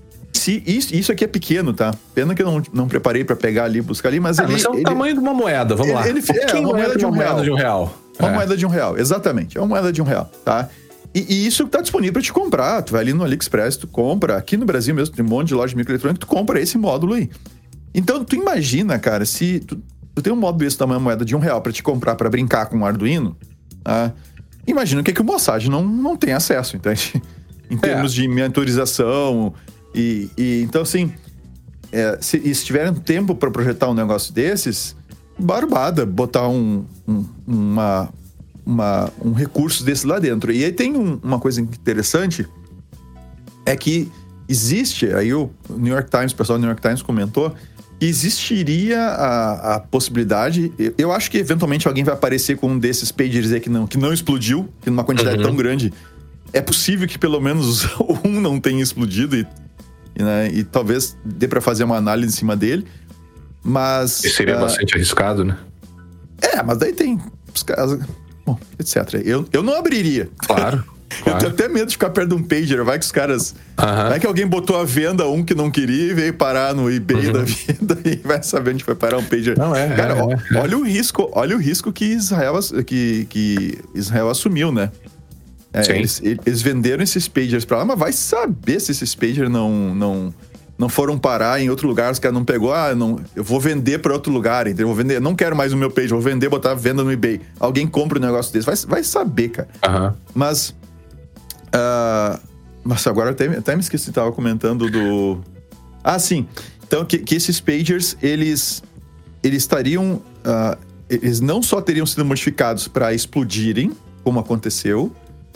Speaker 3: Se, isso, isso aqui é pequeno, tá? Pena que eu não, não preparei pra pegar ali e buscar ali, mas
Speaker 2: ah,
Speaker 3: ele...
Speaker 2: Mas é o
Speaker 3: ele,
Speaker 2: tamanho de uma moeda, vamos
Speaker 3: ele,
Speaker 2: lá.
Speaker 3: Ele, um é, uma moeda de um,
Speaker 2: uma
Speaker 3: real.
Speaker 2: moeda de um real.
Speaker 3: Uma
Speaker 2: é.
Speaker 3: moeda de um real, exatamente. É uma moeda de um real, tá? E, e isso tá disponível pra te comprar. Tu vai ali no AliExpress, tu compra. Aqui no Brasil mesmo, tem um monte de loja de microeletrônica, tu compra esse módulo aí. Então, tu imagina, cara, se... Tu, Tu tem um módulo desse tamanho, moeda de um real pra te comprar pra brincar com o Arduino, tá? imagino que, que o Mossad não, não tem acesso, entende? Em termos é. de mentorização. E, e então, assim, é, se, se tiverem tempo para projetar um negócio desses, barbada, botar um, um, uma, uma, um recurso desse lá dentro. E aí tem um, uma coisa interessante, é que existe, aí o New York Times, o pessoal do New York Times comentou, que existiria a, a possibilidade, eu acho que eventualmente alguém vai aparecer com um desses pagers aí que não, que não explodiu, que numa quantidade uhum. tão grande. É possível que pelo menos um não tenha explodido e, e, né, e talvez dê pra fazer uma análise em cima dele, mas...
Speaker 2: E seria uh, bastante arriscado, né?
Speaker 3: É, mas daí tem os caras... Bom, etcétera. Eu, eu não abriria.
Speaker 2: Claro.
Speaker 3: Eu claro. tenho até medo de ficar perto de um pager. Vai que os caras... Uh-huh. Vai que alguém botou à venda um que não queria e veio parar no eBay uhum. da vida e vai saber onde foi parar um pager.
Speaker 2: Não, é,
Speaker 3: Cara,
Speaker 2: é,
Speaker 3: ó,
Speaker 2: é.
Speaker 3: olha o risco, olha o risco que Israel, que, que Israel assumiu, né? É, eles, eles venderam esses pagers pra lá, mas vai saber se esses pagers não, não, não foram parar em outro lugar, os caras não pegou, ah, não, eu vou vender pra outro lugar, entendeu? Eu vou vender, não quero mais o meu pager, vou vender, botar a venda no eBay. Alguém compra um negócio desse, vai, vai saber, cara.
Speaker 2: Uhum.
Speaker 3: Mas... Uh, mas agora até, até me esqueci, tava comentando do... Ah, sim. Então, que, que esses pagers, eles, eles estariam... Uh, eles não só teriam sido modificados para explodirem, como aconteceu,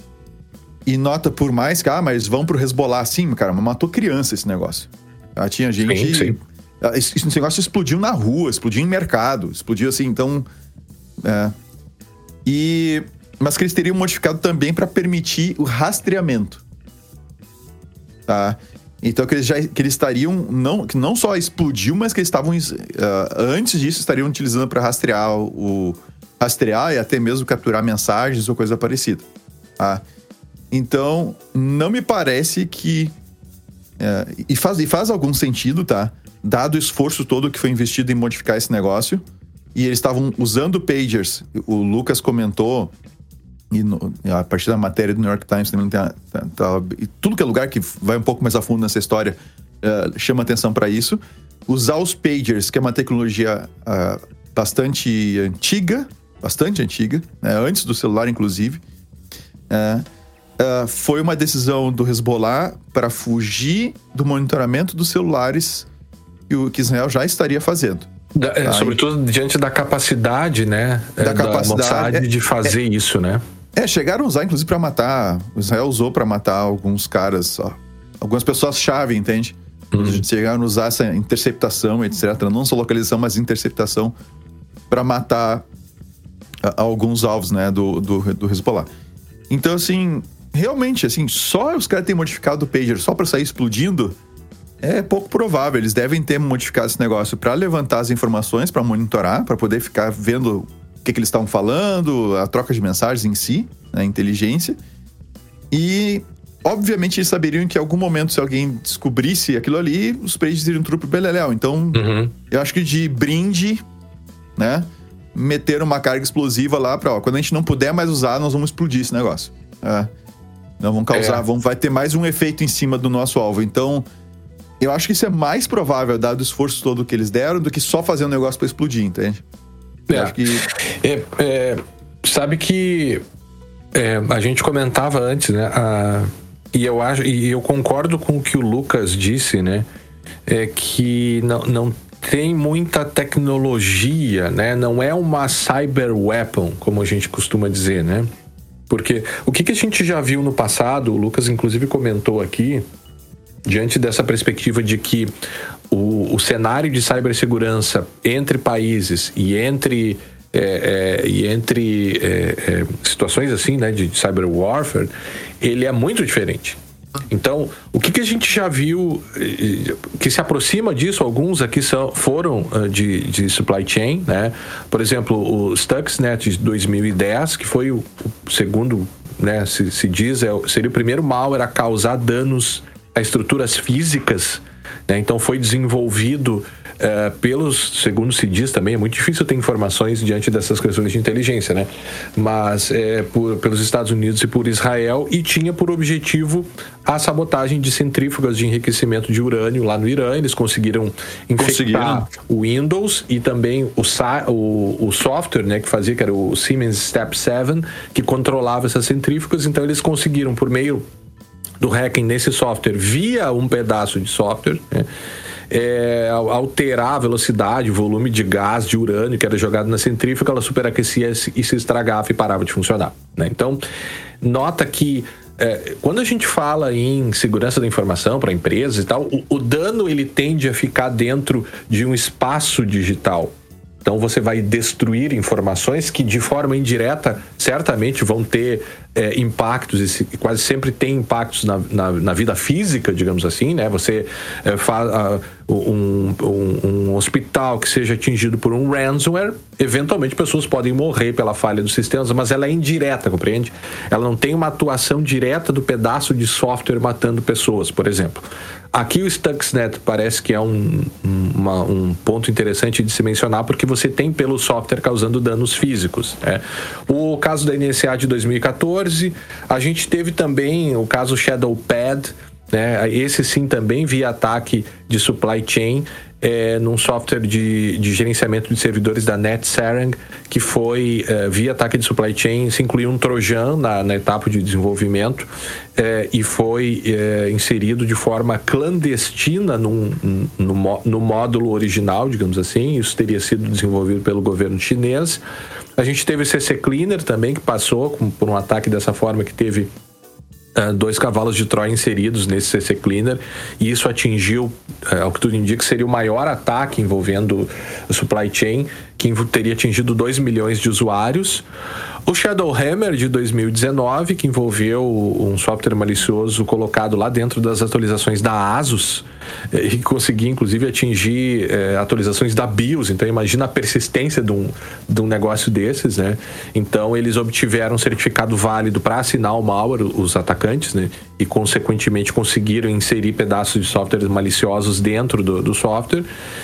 Speaker 3: e nota por mais que, ah, mas vão pro Hezbollah. Sim, cara, mas matou criança esse negócio. Ah, tinha gente...
Speaker 2: Sim, sim.
Speaker 3: Esse, esse negócio explodiu na rua, explodiu em mercado, explodiu assim, então... É, e... Mas que eles teriam modificado também para permitir o rastreamento. Tá? Então que eles, já, que eles estariam... Não, que não só explodiu, mas que eles estavam... Uh, antes disso, estariam utilizando para rastrear o... Rastrear e até mesmo capturar mensagens ou coisa parecida. Tá? Então, não me parece que... Uh, e, faz, e faz algum sentido, tá? Dado o esforço todo que foi investido em modificar esse negócio. E eles estavam usando pagers. O Lucas comentou... E no, a partir da matéria do New York Times também tem a, tá, tá, e tudo que é lugar que vai um pouco mais a fundo nessa história uh, chama atenção para isso. Usar os pagers, que é uma tecnologia uh, bastante antiga, bastante antiga, né, antes do celular inclusive, uh, uh, foi uma decisão do Hezbollah para fugir do monitoramento dos celulares que, o, que Israel já estaria fazendo.
Speaker 2: Da, tá, sobretudo e, diante da capacidade, né,
Speaker 3: da, da capacidade
Speaker 2: Mossad é, de fazer é, isso, né?
Speaker 3: É, chegaram a usar, inclusive, pra matar... O Israel usou pra matar alguns caras, ó, algumas pessoas-chave, entende? Uhum. Chegaram a usar essa interceptação, etcétera. Não só localização, mas interceptação pra matar a, alguns alvos, né, do, do, do Hezbollah. Então, assim, realmente, assim, só os caras terem modificado o pager só pra sair explodindo é pouco provável. Eles devem ter modificado esse negócio pra levantar as informações, pra monitorar, pra poder ficar vendo... o que, que eles estavam falando, a troca de mensagens em si, né, a inteligência. E, obviamente, eles saberiam que em algum momento, se alguém descobrisse aquilo ali, os pagers iriam tudo pro beleléu. Então, uhum. eu acho que de brinde, né, meter uma carga explosiva lá pra, ó, quando a gente não puder mais usar, nós vamos explodir esse negócio. É. Não vamos causar, é. vamos, vai ter mais um efeito em cima do nosso alvo. Então, eu acho que isso é mais provável, dado o esforço todo que eles deram, do que só fazer um negócio pra explodir, entende?
Speaker 2: É, acho que... é, é, sabe que é, a gente comentava antes, né? A, e, eu acho, e eu concordo com o que o Lucas disse, né? É que não, não tem muita tecnologia, né? Não é uma cyber weapon, como a gente costuma dizer, né? Porque o que, que a gente já viu no passado, o Lucas inclusive comentou aqui, diante dessa perspectiva de que o, o cenário de cibersegurança entre países e entre, é, é, e entre é, é, situações assim, né, de cyber warfare, ele é muito diferente. Então, o que, que a gente já viu que se aproxima disso, alguns aqui são, foram uh, de, de supply chain, né? Por exemplo, o Stuxnet de dois mil e dez, que foi o, o segundo, né, se, se diz, é, seria o primeiro malware a causar danos a estruturas físicas, né? Então foi desenvolvido é, pelos, segundo se diz também, é muito difícil ter informações diante dessas questões de inteligência, né? Mas é, por, pelos Estados Unidos e por Israel, e tinha por objetivo a sabotagem de centrífugas de enriquecimento de urânio lá no Irã. Eles conseguiram infectar o Windows e também o, o, o software, né, que fazia, que era o Siemens Step sete, que controlava essas centrífugas. Então eles conseguiram, por meio do hacking nesse software, via um pedaço de software, né, é, alterar a velocidade, o volume de gás de urânio que era jogado na centrífuga, ela superaquecia e se estragava e parava de funcionar, né? Então, nota que É, quando a gente fala em segurança da informação para empresas e tal, o, o dano ele tende a ficar dentro de um espaço digital. Então você vai destruir informações que de forma indireta certamente vão ter é, impactos, e quase sempre tem impactos na, na, na vida física, digamos assim, né? Você é, faz uh, um, um, um hospital que seja atingido por um ransomware, eventualmente pessoas podem morrer pela falha dos sistemas, mas ela é indireta, compreende? Ela não tem uma atuação direta do pedaço de software matando pessoas, por exemplo. Aqui o Stuxnet parece que é um, uma, um ponto interessante de se mencionar, porque você tem pelo software causando danos físicos, né? O caso da N S A de dois mil e catorze, a gente teve também o caso ShadowPad, né? Esse sim também via ataque de supply chain, é, num software de, de gerenciamento de servidores da NetSarang, que foi é, via ataque de supply chain, se incluiu um trojan na, na etapa de desenvolvimento, é, e foi é, inserido de forma clandestina num, no, no módulo original, digamos assim. Isso teria sido desenvolvido pelo governo chinês. A gente teve o C C Cleaner também, que passou por um ataque dessa forma, que teve Uh, dois cavalos de Troia inseridos nesse C C Cleaner, e isso atingiu, uh, ao que tudo indica, seria o maior ataque envolvendo o supply chain, que teria atingido dois milhões de usuários. O Shadowhammer de dois mil e dezenove, que envolveu um software malicioso colocado lá dentro das atualizações da ASUS, e conseguia inclusive atingir eh, atualizações da BIOS. Então imagina a persistência de um, de um negócio desses, né? Então eles obtiveram um certificado válido para assinar o malware, os atacantes, né? E consequentemente conseguiram inserir pedaços de softwares maliciosos dentro do, do software.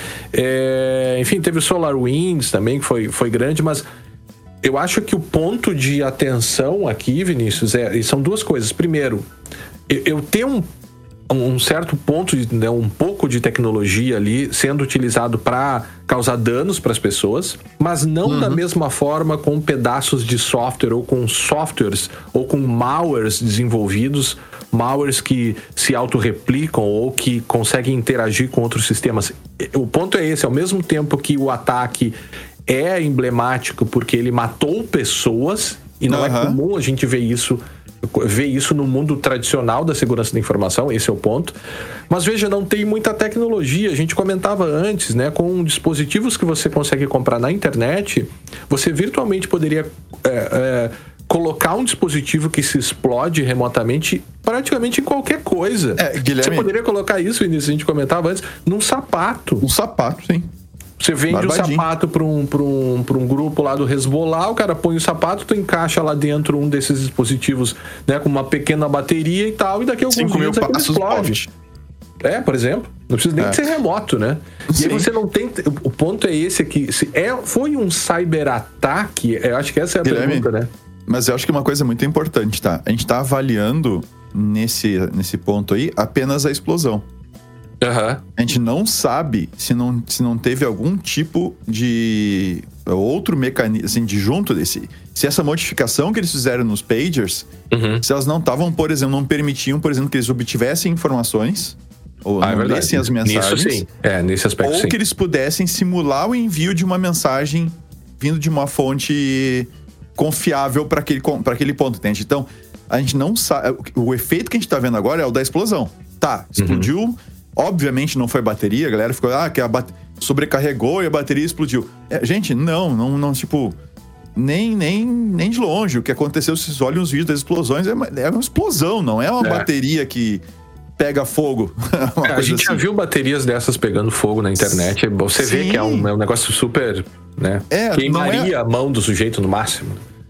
Speaker 2: É, enfim, teve o SolarWinds também, que foi, foi grande, mas eu acho que o ponto de atenção aqui, Vinícius, é, são duas coisas. Primeiro, eu, eu tenho um, um certo ponto, de, né, um pouco de tecnologia ali sendo utilizado para causar danos para as pessoas, mas não uhum. da mesma forma com pedaços de software ou com softwares ou com malwares desenvolvidos, malwares que se autorreplicam ou que conseguem interagir com outros sistemas. O ponto é esse: ao mesmo tempo que o ataque é emblemático porque ele matou pessoas, e não uhum. é comum a gente ver isso, ver isso no mundo tradicional da segurança da informação, esse é o ponto. Mas veja, não tem muita tecnologia. A gente comentava antes, né, com dispositivos que você consegue comprar na internet, você virtualmente poderia é, é, colocar um dispositivo que se explode remotamente praticamente em qualquer coisa. É, Guilherme, você poderia colocar isso, Vinícius, a gente comentava antes, num sapato.
Speaker 3: Um sapato, sim.
Speaker 2: Você vende Barbadinho. um sapato para um, pra um, pra um grupo lá do Hezbollah, o cara põe o sapato, tu encaixa lá dentro um desses dispositivos, né, com uma pequena bateria e tal, e daqui a alguns dias aquilo explode. É, por exemplo. Não precisa nem é. ser remoto, né? Sim. E aí você não tem... O ponto é esse aqui. Se é, foi um cyberataque, eu acho que essa é a Guilherme, pergunta, né?
Speaker 3: Mas eu acho que uma coisa muito importante, tá? A gente tá avaliando nesse, nesse ponto aí apenas a explosão.
Speaker 2: Uhum.
Speaker 3: A gente não sabe se não, se não teve algum tipo de outro mecanismo, assim, de junto desse... Se essa modificação que eles fizeram nos pagers, uhum. se elas não estavam, por exemplo, não permitiam, por exemplo, que eles obtivessem informações, ou
Speaker 2: ah,
Speaker 3: não
Speaker 2: é
Speaker 3: lessem as mensagens.
Speaker 2: Nisso, sim. É, nesse aspecto,
Speaker 3: ou
Speaker 2: sim.
Speaker 3: que eles pudessem simular o envio de uma mensagem vindo de uma fonte confiável para aquele, para aquele ponto, entende? Então, a gente não sabe... O efeito que a gente tá vendo agora é o da explosão. Tá, explodiu... Uhum. Obviamente não foi bateria, a galera ficou, ah, que a bate... sobrecarregou e a bateria explodiu. É, gente, não, não, não, tipo, nem, nem, nem de longe. O que aconteceu, se vocês olham os vídeos das explosões, é uma, é uma explosão, não é uma é. bateria que pega fogo.
Speaker 2: É, a gente assim. já viu baterias dessas pegando fogo na internet. Você Sim. vê que é um, é um negócio super, né? É, queimaria é... a mão do sujeito no máximo.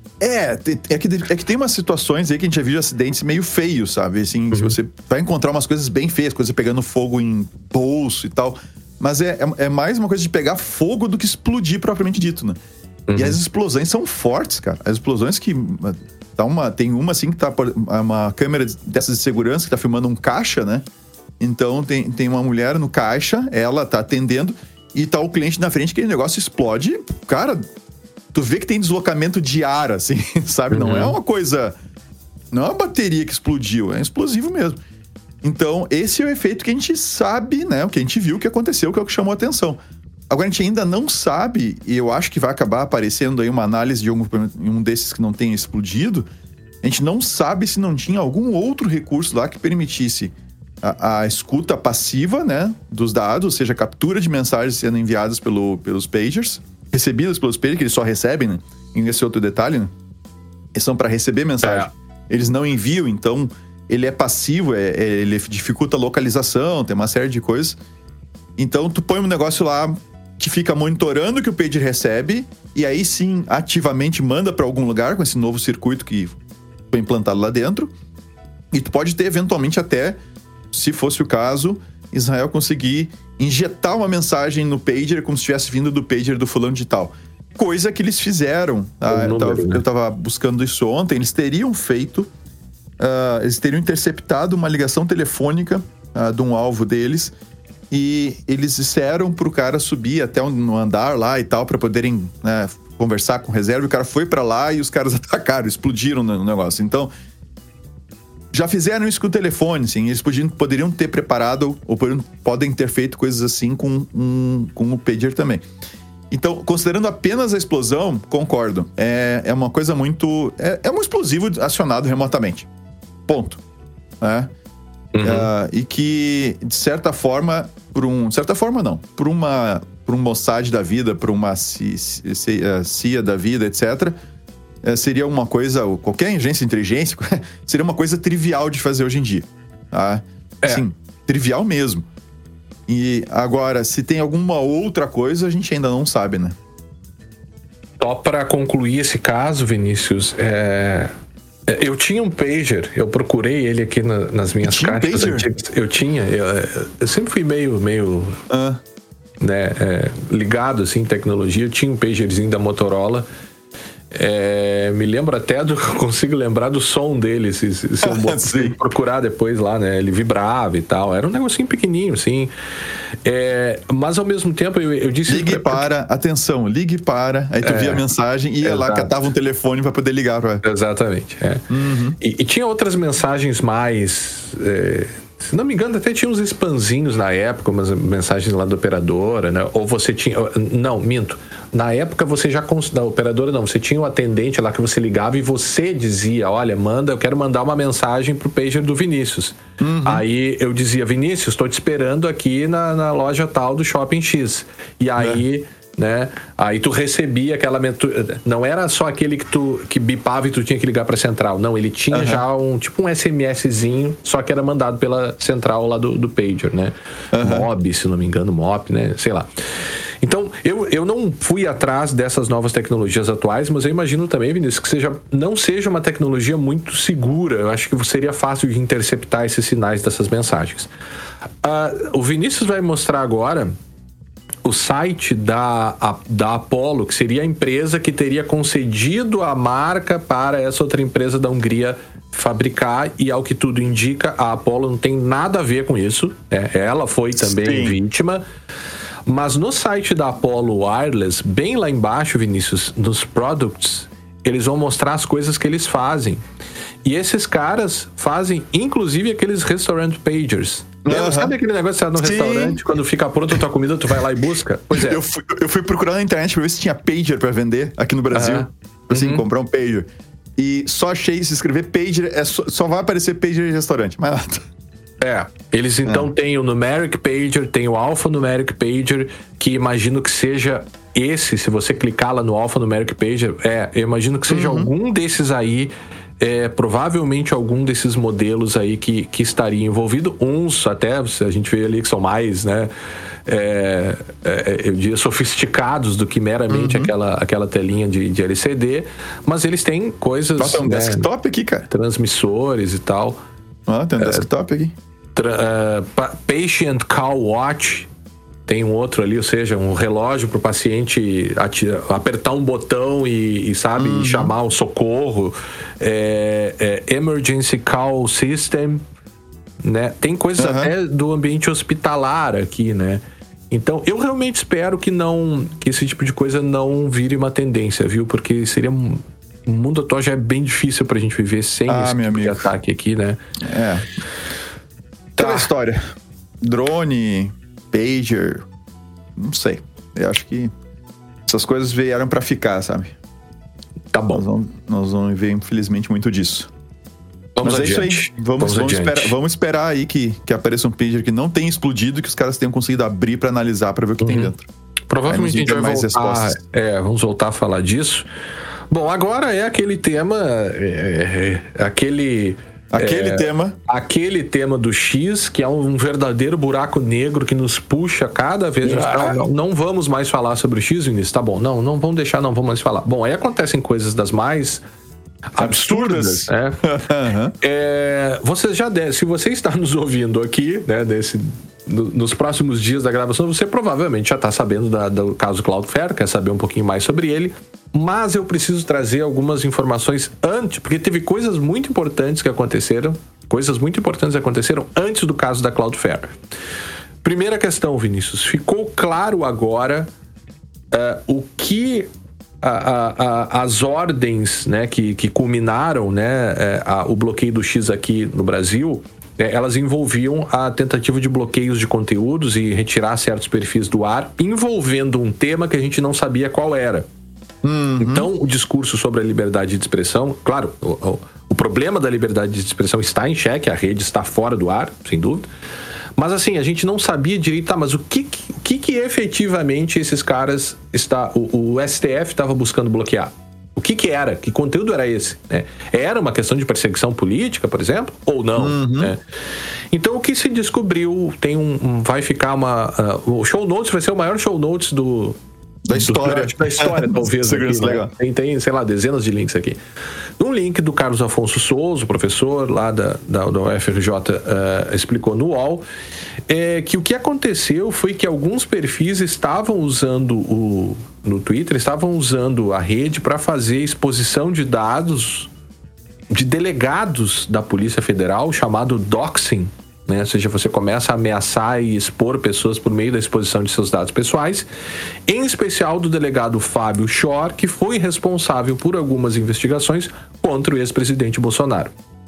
Speaker 3: É, é que, é que tem umas situações aí que a gente já viu de acidentes meio feios, sabe? Assim, uhum. se você vai encontrar umas coisas bem feias, coisas pegando fogo em bolso e tal. Mas é, é, é mais uma coisa de pegar fogo do que explodir propriamente dito, né? Uhum. E as explosões são fortes, cara. As explosões que... Tá uma, tem uma, assim, que tá... Uma câmera dessas de segurança que tá filmando um caixa, né? Então, tem, tem uma mulher no caixa, ela tá atendendo, e tá o cliente na frente, aquele negócio explode. Cara, tu vê que tem deslocamento de ar, assim, sabe? Uhum. Não é uma coisa... Não é uma bateria que explodiu, é explosivo mesmo. Então, esse é o efeito que a gente sabe, né? O que a gente viu que aconteceu, que é o que chamou a atenção. Agora, a gente ainda não sabe, e eu acho que vai acabar aparecendo aí uma análise de um, um desses que não tenha explodido. A gente não sabe se não tinha algum outro recurso lá que permitisse a, a escuta passiva, né, dos dados, ou seja, a captura de mensagens sendo enviadas pelo, pelos pagers, recebidas pelos pagers, que eles só recebem, né? Em esse outro detalhe, né? Eles são para receber mensagem. É. Eles não enviam, então ele é passivo, é, é, ele dificulta a localização, tem uma série de coisas. Então, tu põe um negócio lá que fica monitorando o que o pager recebe, e aí sim, ativamente manda para algum lugar com esse novo circuito que foi implantado lá dentro. E tu pode ter, eventualmente, até, se fosse o caso, Israel conseguir injetar uma mensagem no pager como se estivesse vindo do pager do fulano de tal. Coisa que eles fizeram. Tá? Eu, tava, eu tava buscando isso ontem. Eles teriam feito, uh, eles teriam interceptado uma ligação telefônica uh, de um alvo deles, e eles disseram pro cara subir até no andar lá e tal, pra poderem, né, conversar com reserva. O cara foi pra lá e os caras atacaram, explodiram no negócio. Então, já fizeram isso com o telefone, sim. Eles podiam, poderiam ter preparado, ou poderiam, podem ter feito coisas assim com, um, com o pager também. Então, considerando apenas a explosão, concordo. É, é uma coisa muito... É, é um explosivo acionado remotamente. Ponto. Né? Uhum. Uh, e que, de certa forma, por um... De certa forma, não. Por uma... Por um Mossad da vida, por uma C I A da vida, etcétera, uh, seria uma coisa... Qualquer agência de inteligência seria uma coisa trivial de fazer hoje em dia. Tá? É. Sim, trivial mesmo. E agora, se tem alguma outra coisa, a gente ainda não sabe, né?
Speaker 2: Só para concluir esse caso, Vinícius, é... eu tinha um pager, eu procurei ele aqui na, nas minhas caixas antigas. Eu tinha, eu, eu sempre fui meio, meio ah. né, é, ligado assim, em tecnologia. Eu tinha um pagerzinho da Motorola. É, me lembro até do... Consigo lembrar do som dele, se, se eu procurar depois lá, né? Ele vibrava e tal. Era um negocinho pequenininho, assim. É, mas ao mesmo tempo eu, eu disse...
Speaker 3: Ligue para, atenção, ligue para. Aí tu é, via a mensagem e ia exato. Lá, catava um telefone para poder ligar. Pra...
Speaker 2: Exatamente. É. Uhum. E, e tinha outras mensagens mais... É, se não me engano, até tinha uns spamzinhos na época, umas mensagens lá da operadora, né? Ou você tinha... Não, minto. Na época você já... Da operadora não, você tinha um atendente lá que você ligava e você dizia, olha, manda, eu quero mandar uma mensagem pro pager do Vinícius. Uhum. Aí eu dizia, Vinícius, estou te esperando aqui na, na loja tal do Shopping X. E aí... É. Né? Aí tu recebia aquela... Não era só aquele que tu que bipava e tu tinha que ligar pra central. Não, ele tinha uhum. já um tipo um SMSzinho, só que era mandado pela central lá do, do pager, né? Uhum. Mob, se não me engano, Mop, né? Sei lá. Então, eu, eu não fui atrás dessas novas tecnologias atuais, mas eu imagino também, Vinícius, que seja, não seja uma tecnologia muito segura. Eu acho que seria fácil de interceptar esses sinais dessas mensagens. Uh, o Vinícius vai mostrar agora o site da, a, da Apollo, que seria a empresa que teria concedido a marca para essa outra empresa da Hungria fabricar, e ao que tudo indica, a Apollo não tem nada a ver com isso. É, ela foi também Sim. vítima. Mas no site da Apollo Wireless, bem lá embaixo, Vinícius, nos products, eles vão mostrar as coisas que eles fazem. E esses caras fazem, inclusive, aqueles restaurant pagers. Lembra? Uhum. Sabe aquele negócio que você tá no Sim. restaurante, quando fica pronta a tua comida, tu vai lá e busca? Pois é.
Speaker 3: Eu fui, eu fui procurar na internet pra ver se tinha pager pra vender aqui no Brasil. Uhum. Assim, uhum. comprar um pager. E só achei, se escrever pager, é só, só vai aparecer pager em restaurante, mas nada.
Speaker 2: É, eles então é. têm o Numeric Pager, tem o Alphanumeric Pager, que imagino que seja esse, se você clicar lá no Alphanumeric Pager, é, eu imagino que seja uhum. algum desses aí. É, provavelmente algum desses modelos aí que, que estaria envolvido, uns até, a gente vê ali que são mais, né, é, é, eu diria sofisticados do que meramente uhum. aquela, aquela telinha de, de L C D, mas eles têm coisas...
Speaker 3: Nossa, tem um
Speaker 2: né,
Speaker 3: desktop aqui, cara.
Speaker 2: Transmissores e tal.
Speaker 3: Ah, tem um desktop
Speaker 2: é,
Speaker 3: aqui.
Speaker 2: Tra, uh, Patient Call Watch, tem um outro ali, ou seja, um relógio para o paciente atirar, apertar um botão e, e sabe, uhum. chamar o socorro, é, é, emergency call system, né? Tem coisas uhum. até do ambiente hospitalar aqui, né? Então, eu realmente espero que não, que esse tipo de coisa não vire uma tendência, viu? Porque seria um, o mundo atual já é bem difícil pra gente viver sem ah, esse tipo amigo. de ataque aqui, né?
Speaker 3: É. Tá. Aquela história. Drone, pager, não sei. Eu acho que essas coisas vieram pra ficar, sabe?
Speaker 2: Tá bom.
Speaker 3: Nós vamos, nós vamos ver, infelizmente, muito disso.
Speaker 2: Vamos
Speaker 3: Mas
Speaker 2: adiante.
Speaker 3: é isso aí. Vamos, vamos, vamos, esperar, vamos esperar aí que, que apareça um pager que não tenha explodido e que os caras tenham conseguido abrir pra analisar, pra ver o que uhum. tem dentro.
Speaker 2: Provavelmente a gente vai mais voltar, é, vamos voltar a falar disso. Bom, agora é aquele tema, é, é, aquele...
Speaker 3: Aquele
Speaker 2: é,
Speaker 3: tema.
Speaker 2: Aquele tema do X, que é um verdadeiro buraco negro que nos puxa cada vez. Ah. Não, não vamos mais falar sobre o X, Vinícius. Tá bom, não, não vamos deixar, não vamos mais falar. Bom, aí acontecem coisas das mais absurdas. É. Uhum. É, você já deve, se você está nos ouvindo aqui, né, desse, no, nos próximos dias da gravação, você provavelmente já está sabendo da, do caso Cloudflare, quer saber um pouquinho mais sobre ele. Mas eu preciso trazer algumas informações antes, porque teve coisas muito importantes que aconteceram, coisas muito importantes que aconteceram antes do caso da Cloudflare. Primeira questão, Vinícius, ficou claro agora uh, o que a, a, a, as ordens, né, que, que culminaram, né, a, o bloqueio do X aqui no Brasil, elas envolviam a tentativa de bloqueios de conteúdos e retirar certos perfis do ar, envolvendo um tema que a gente não sabia qual era. Uhum. Então, o discurso sobre a liberdade de expressão, claro, o, o, o problema da liberdade de expressão está em xeque, a rede está fora do ar, sem dúvida. Mas assim, a gente não sabia direito, tá, mas o que que, que efetivamente esses caras, está, o, o S T F estava buscando bloquear? O que que era? Que conteúdo era esse? Né? Era uma questão de perseguição política, por exemplo? Ou não? Uhum. Né? Então, o que se descobriu, tem um, um vai ficar uma... Uh, o show notes vai ser o maior show notes do...
Speaker 3: Da história.
Speaker 2: Da história, talvez. Aqui,
Speaker 3: legal.
Speaker 2: Né? Tem, tem, sei lá, dezenas de links aqui. Um link do Carlos Afonso Souza, professor lá da, da, da U F R J, uh, explicou no U O L, é, que o que aconteceu foi que alguns perfis estavam usando o... no Twitter, estavam usando a rede para fazer exposição de dados de delegados da Polícia Federal, chamado doxing, né? Ou seja, você começa a ameaçar e expor pessoas por meio da exposição de seus dados pessoais, em especial do delegado Fábio Schor, que foi responsável por algumas investigações contra o ex-presidente Bolsonaro.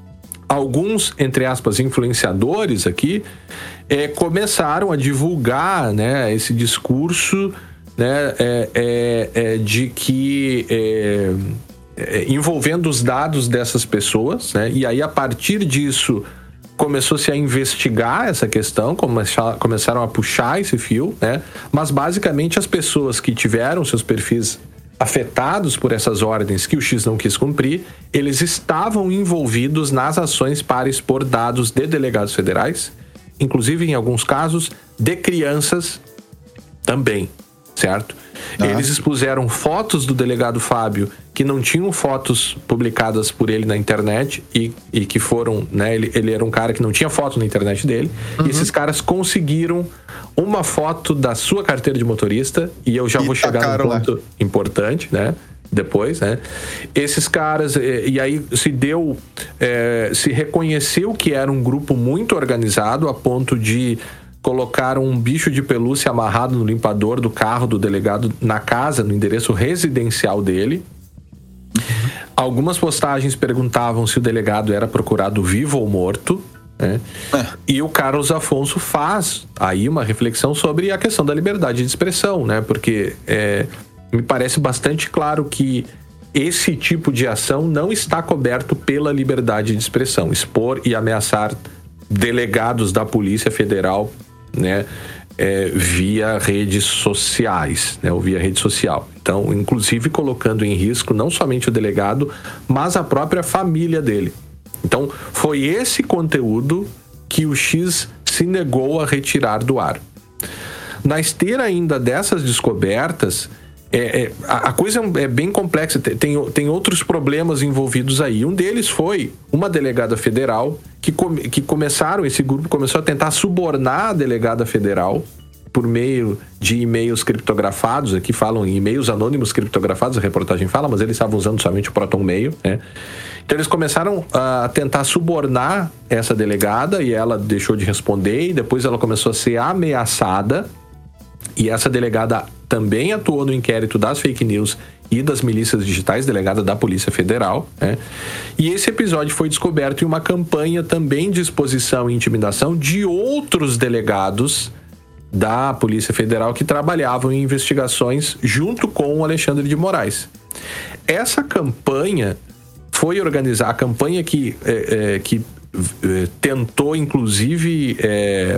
Speaker 2: Alguns, entre aspas, influenciadores aqui, é, começaram a divulgar, né, esse discurso, né, é, é, é, de que é, é, envolvendo os dados dessas pessoas, né, e aí a partir disso começou-se a investigar essa questão, começaram a puxar esse fio, né, mas basicamente as pessoas que tiveram seus perfis afetados por essas ordens que o X não quis cumprir, eles estavam envolvidos nas ações para expor dados de delegados federais, inclusive em alguns casos de crianças também. Certo? Ah. Eles expuseram fotos do delegado Fábio que não tinham fotos publicadas por ele na internet e, e que foram, né, ele, ele era um cara que não tinha foto na internet dele, uhum. E esses caras conseguiram uma foto da sua carteira de motorista, e eu já e vou chegar num ponto lá. importante, né? Depois, né? Esses caras, e, e aí se deu, é, se reconheceu que era um grupo muito organizado a ponto de colocaram um bicho de pelúcia amarrado no limpador do carro do delegado na casa, no endereço residencial dele. Uhum. Algumas postagens perguntavam se o delegado era procurado vivo ou morto, né? É. E o Carlos Afonso faz aí uma reflexão sobre a questão da liberdade de expressão, né? Porque é, me parece bastante claro que esse tipo de ação não está coberto pela liberdade de expressão. Expor e ameaçar delegados da Polícia Federal, né, é, via redes sociais, né, ou via rede social. Então, inclusive colocando em risco não somente o delegado, mas a própria família dele. Então, foi esse conteúdo que o X se negou a retirar do ar. Na esteira ainda dessas descobertas, é, é, a, a coisa é bem complexa, tem, tem outros problemas envolvidos aí. Um deles foi uma delegada federal que, come, que começaram, esse grupo começou a tentar subornar a delegada federal por meio de e-mails criptografados, aqui falam em e-mails anônimos criptografados, a reportagem fala, mas eles estavam usando somente o Proton Mail, né? Então eles começaram a tentar subornar essa delegada e ela deixou de responder e depois ela começou a ser ameaçada e essa delegada também atuou no inquérito das fake news e das milícias digitais, delegada da Polícia Federal, né? E esse episódio foi descoberto em uma campanha também de exposição e intimidação de outros delegados da Polícia Federal que trabalhavam em investigações junto com o Alexandre de Moraes. Essa campanha foi organizar, a campanha que, é, é, que é, tentou inclusive é,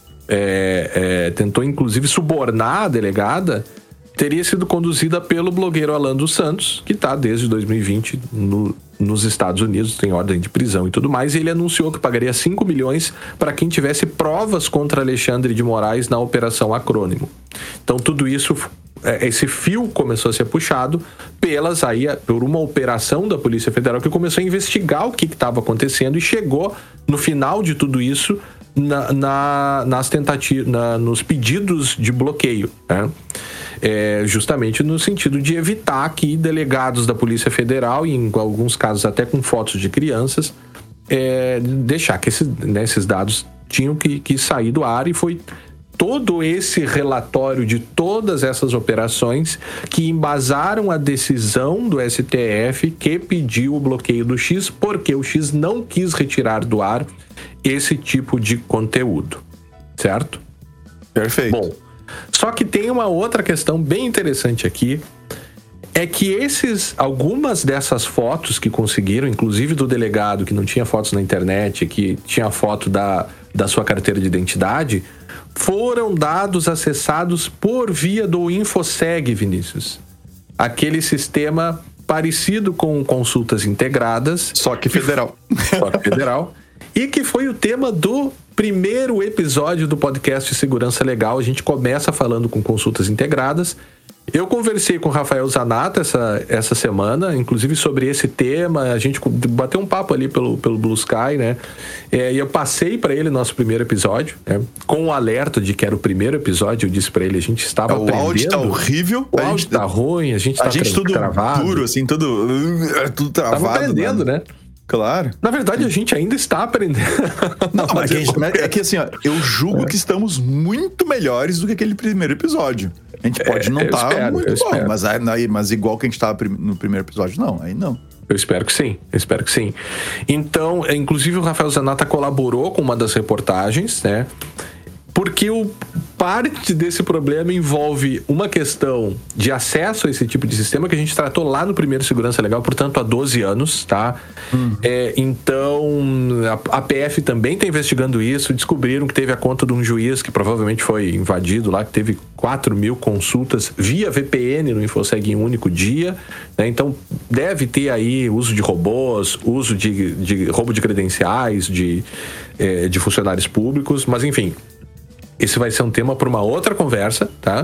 Speaker 2: é, é, tentou inclusive subornar a delegada, teria sido conduzida pelo blogueiro Alan dos Santos, que está desde dois mil e vinte no, nos Estados Unidos, tem ordem de prisão e tudo mais, e ele anunciou que pagaria cinco milhões para quem tivesse provas contra Alexandre de Moraes na Operação Acrônimo. Então tudo isso, esse fio começou a ser puxado pelas, aí, por uma operação da Polícia Federal que começou a investigar o que estava acontecendo e chegou no final de tudo isso na, na, nas tentativas, na, nos pedidos de bloqueio, né? É, justamente no sentido de evitar que delegados da Polícia Federal, e em alguns casos até com fotos de crianças, é, deixar que esses, né, esses dados tinham que, que sair do ar, e foi todo esse relatório de todas essas operações que embasaram a decisão do S T F que pediu o bloqueio do X, porque o X não quis retirar do ar esse tipo de conteúdo, certo?
Speaker 3: Perfeito.
Speaker 2: Bom, só que tem uma outra questão bem interessante aqui, é que esses, algumas dessas fotos que conseguiram, inclusive do delegado que não tinha fotos na internet, que tinha foto da, da sua carteira de identidade, foram dados acessados por via do InfoSeg, Vinícius. Aquele sistema parecido com consultas integradas.
Speaker 3: Só que federal.
Speaker 2: Só que federal. E que foi o tema do primeiro episódio do podcast Segurança Legal. A gente começa falando com consultas integradas. Eu conversei com o Rafael Zanata essa, essa semana, inclusive sobre esse tema. A gente bateu um papo ali pelo, pelo Blue Sky, né? É, e eu passei para ele nosso primeiro episódio, né? Com o alerta de que era o primeiro episódio. Eu disse para ele, a gente estava
Speaker 3: o
Speaker 2: aprendendo.
Speaker 3: O áudio tá horrível.
Speaker 2: O áudio tá ruim, a gente tá
Speaker 3: a gente tudo
Speaker 2: travado.
Speaker 3: duro, assim, tudo, tudo travado.
Speaker 2: Tava aprendendo, né?
Speaker 3: Claro.
Speaker 2: Na verdade, a gente ainda está aprendendo.
Speaker 3: Não, mas gente, é que assim, ó, eu julgo é. que estamos muito melhores do que aquele primeiro episódio. A gente pode é, não estar tá muito bom, mas, aí, mas igual que a gente estava no primeiro episódio, não, aí não.
Speaker 2: Eu espero que sim, eu espero que sim. Então, inclusive o Rafael Zanata colaborou com uma das reportagens, né? Porque o, parte desse problema envolve uma questão de acesso a esse tipo de sistema que a gente tratou lá no primeiro Segurança Legal, portanto, há doze anos, tá? Uhum. É, então, a, a P F também está investigando isso, descobriram que teve a conta de um juiz que provavelmente foi invadido lá, que teve quatro mil consultas via V P N no InfoSeg em um único dia, né? Então, deve ter aí uso de robôs, uso de, de roubo de credenciais, de, é, de funcionários públicos, mas enfim... Esse vai ser um tema para uma outra conversa, tá?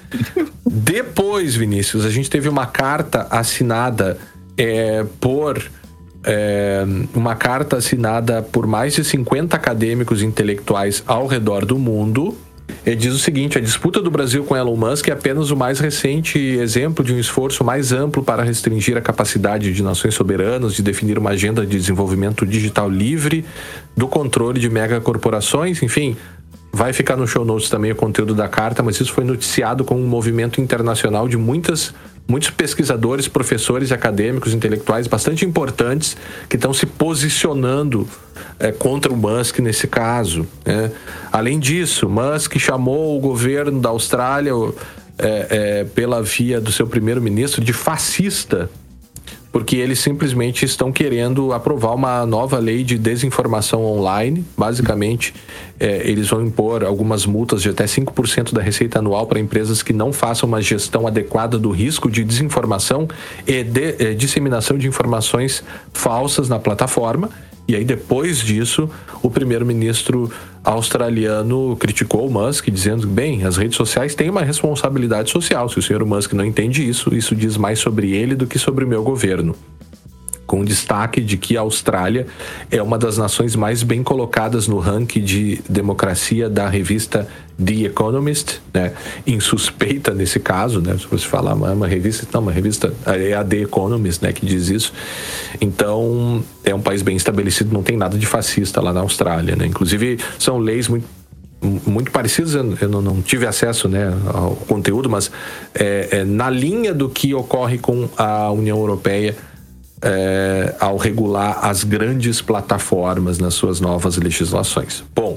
Speaker 2: Depois, Vinícius, a gente teve uma carta assinada é, por... É, uma carta assinada por mais de cinquenta acadêmicos intelectuais ao redor do mundo. Ele diz o seguinte: a disputa do Brasil com Elon Musk é apenas o mais recente exemplo de um esforço mais amplo para restringir a capacidade de nações soberanas de definir uma agenda de desenvolvimento digital livre do controle de megacorporações, enfim... Vai ficar no show notes também o conteúdo da carta, mas isso foi noticiado como um movimento internacional de muitas, muitos pesquisadores, professores e acadêmicos intelectuais bastante importantes que estão se posicionando é, contra o Musk nesse caso, né? Além disso, Musk chamou o governo da Austrália é, é, pela via do seu primeiro-ministro de fascista, porque eles simplesmente estão querendo aprovar uma nova lei de desinformação online. Basicamente, é, eles vão impor algumas multas de até cinco por cento da receita anual para empresas que não façam uma gestão adequada do risco de desinformação e de, é, disseminação de informações falsas na plataforma. E aí, depois disso, o primeiro-ministro australiano criticou o Musk, dizendo que, bem, as redes sociais têm uma responsabilidade social. Se o senhor Musk não entende isso, isso diz mais sobre ele do que sobre o meu governo. com destaque de que a Austrália é uma das nações mais bem colocadas no ranking de democracia da revista The Economist, né? Insuspeita nesse caso, né? Se você falar uma, uma revista, não, uma revista, é a The Economist, né, que diz isso. Então, é um país bem estabelecido, não tem nada de fascista lá na Austrália, né? Inclusive, são leis muito muito parecidas, eu não, não tive acesso, né, ao conteúdo, mas é, é na linha do que ocorre com a União Europeia é, ao regular as grandes plataformas nas suas novas legislações. Bom,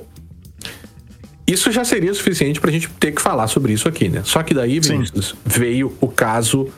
Speaker 2: isso já seria suficiente para a gente ter que falar sobre isso aqui, né? Só que daí, Vinícius, veio o caso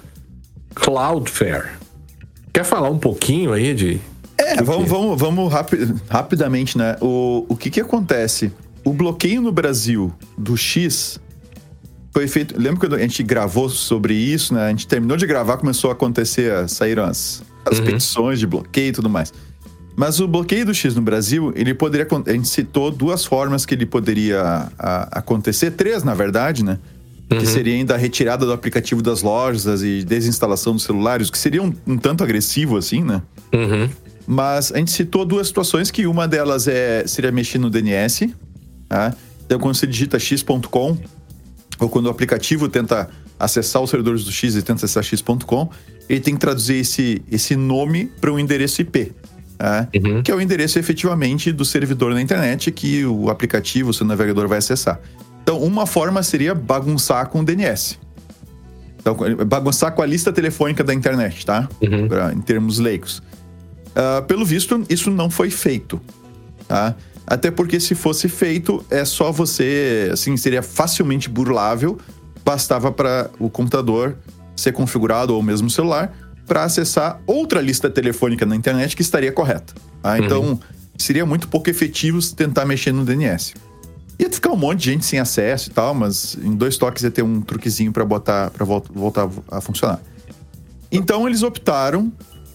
Speaker 2: Cloudflare. Quer falar um pouquinho aí de...
Speaker 3: É, vamos, vamos, vamos rapi- rapidamente, né? O, o que que acontece? O bloqueio no Brasil do X foi feito... Lembra quando a gente gravou sobre isso, né? A gente terminou de gravar, começou a acontecer, saíram as, as uhum. petições de bloqueio e tudo mais. Mas o bloqueio do X no Brasil, ele poderia... A gente citou duas formas que ele poderia a, acontecer, três, na verdade, né? Uhum. Que seria ainda a retirada do aplicativo das lojas e desinstalação dos celulares, que seria um, um tanto agressivo, assim, né?
Speaker 2: Uhum.
Speaker 3: Mas a gente citou duas situações, que uma delas é, seria mexer no D N S... Tá? Então, quando você digita x ponto com, ou quando o aplicativo tenta acessar os servidores do X e tenta acessar x ponto com, ele tem que traduzir esse, esse nome para um endereço I P, tá? Uhum. Que é o endereço efetivamente do servidor na internet que o aplicativo, o seu navegador vai acessar. Então, uma forma seria bagunçar com o D N S. Então, bagunçar com a lista telefônica da internet, tá?
Speaker 2: Uhum.
Speaker 3: Pra, em termos leigos. Uh, pelo visto, isso não foi feito, tá? Até porque se fosse feito, é só você, assim, seria facilmente burlável, bastava para o computador ser configurado, ou mesmo o celular, para acessar outra lista telefônica na internet que estaria correta. Tá? Então, uhum. seria muito pouco efetivo tentar mexer no D N S. Ia ficar um monte de gente sem acesso e tal, mas em dois toques ia ter um truquezinho para botar, para voltar a funcionar. Então, eles optaram,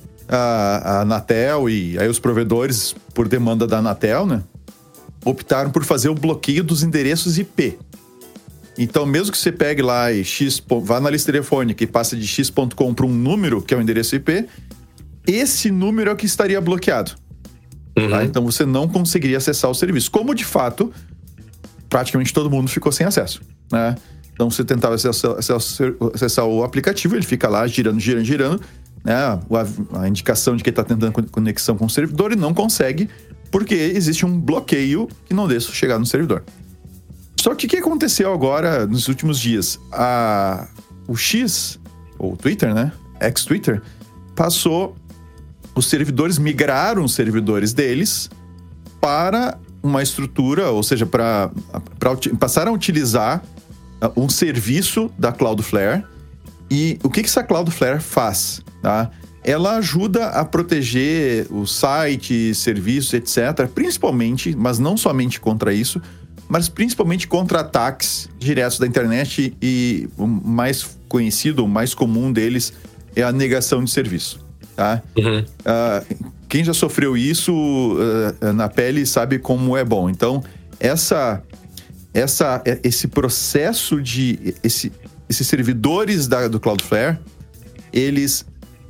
Speaker 3: a, a Anatel e aí os provedores, por demanda da Anatel, né? Optaram por fazer o bloqueio dos endereços I P. Então, mesmo que você pegue lá e X, vá na lista telefônica e passe de x ponto com para um número, que é o endereço I P, esse número é o que estaria bloqueado. Uhum. Tá? Então, você não conseguiria acessar o serviço. Como, de fato, praticamente todo mundo ficou sem acesso, né? Então, você tentava acessar, acessar, acessar o aplicativo, ele fica lá girando, girando, girando, né? A, a indicação de que ele está tentando conexão com o servidor e não consegue, porque existe um bloqueio que não deixa chegar no servidor. Só que o que aconteceu agora, nos últimos dias? A, o X, ou Twitter, né? Ex-Twitter, passou... Os servidores migraram os servidores deles para uma estrutura, ou seja, para passaram a utilizar um serviço da Cloudflare. E o que, que essa Cloudflare faz? Tá? Ela ajuda a proteger os sites, serviços, etcétera, principalmente, mas não somente contra isso, mas principalmente contra ataques diretos da internet, e o mais conhecido, o mais comum deles é a negação de serviço. Tá?
Speaker 2: Uhum.
Speaker 3: Uh, quem já sofreu isso uh, na pele sabe como é bom. Então, essa, essa, esse processo de... Esse, esses servidores da, do Cloudflare, eles...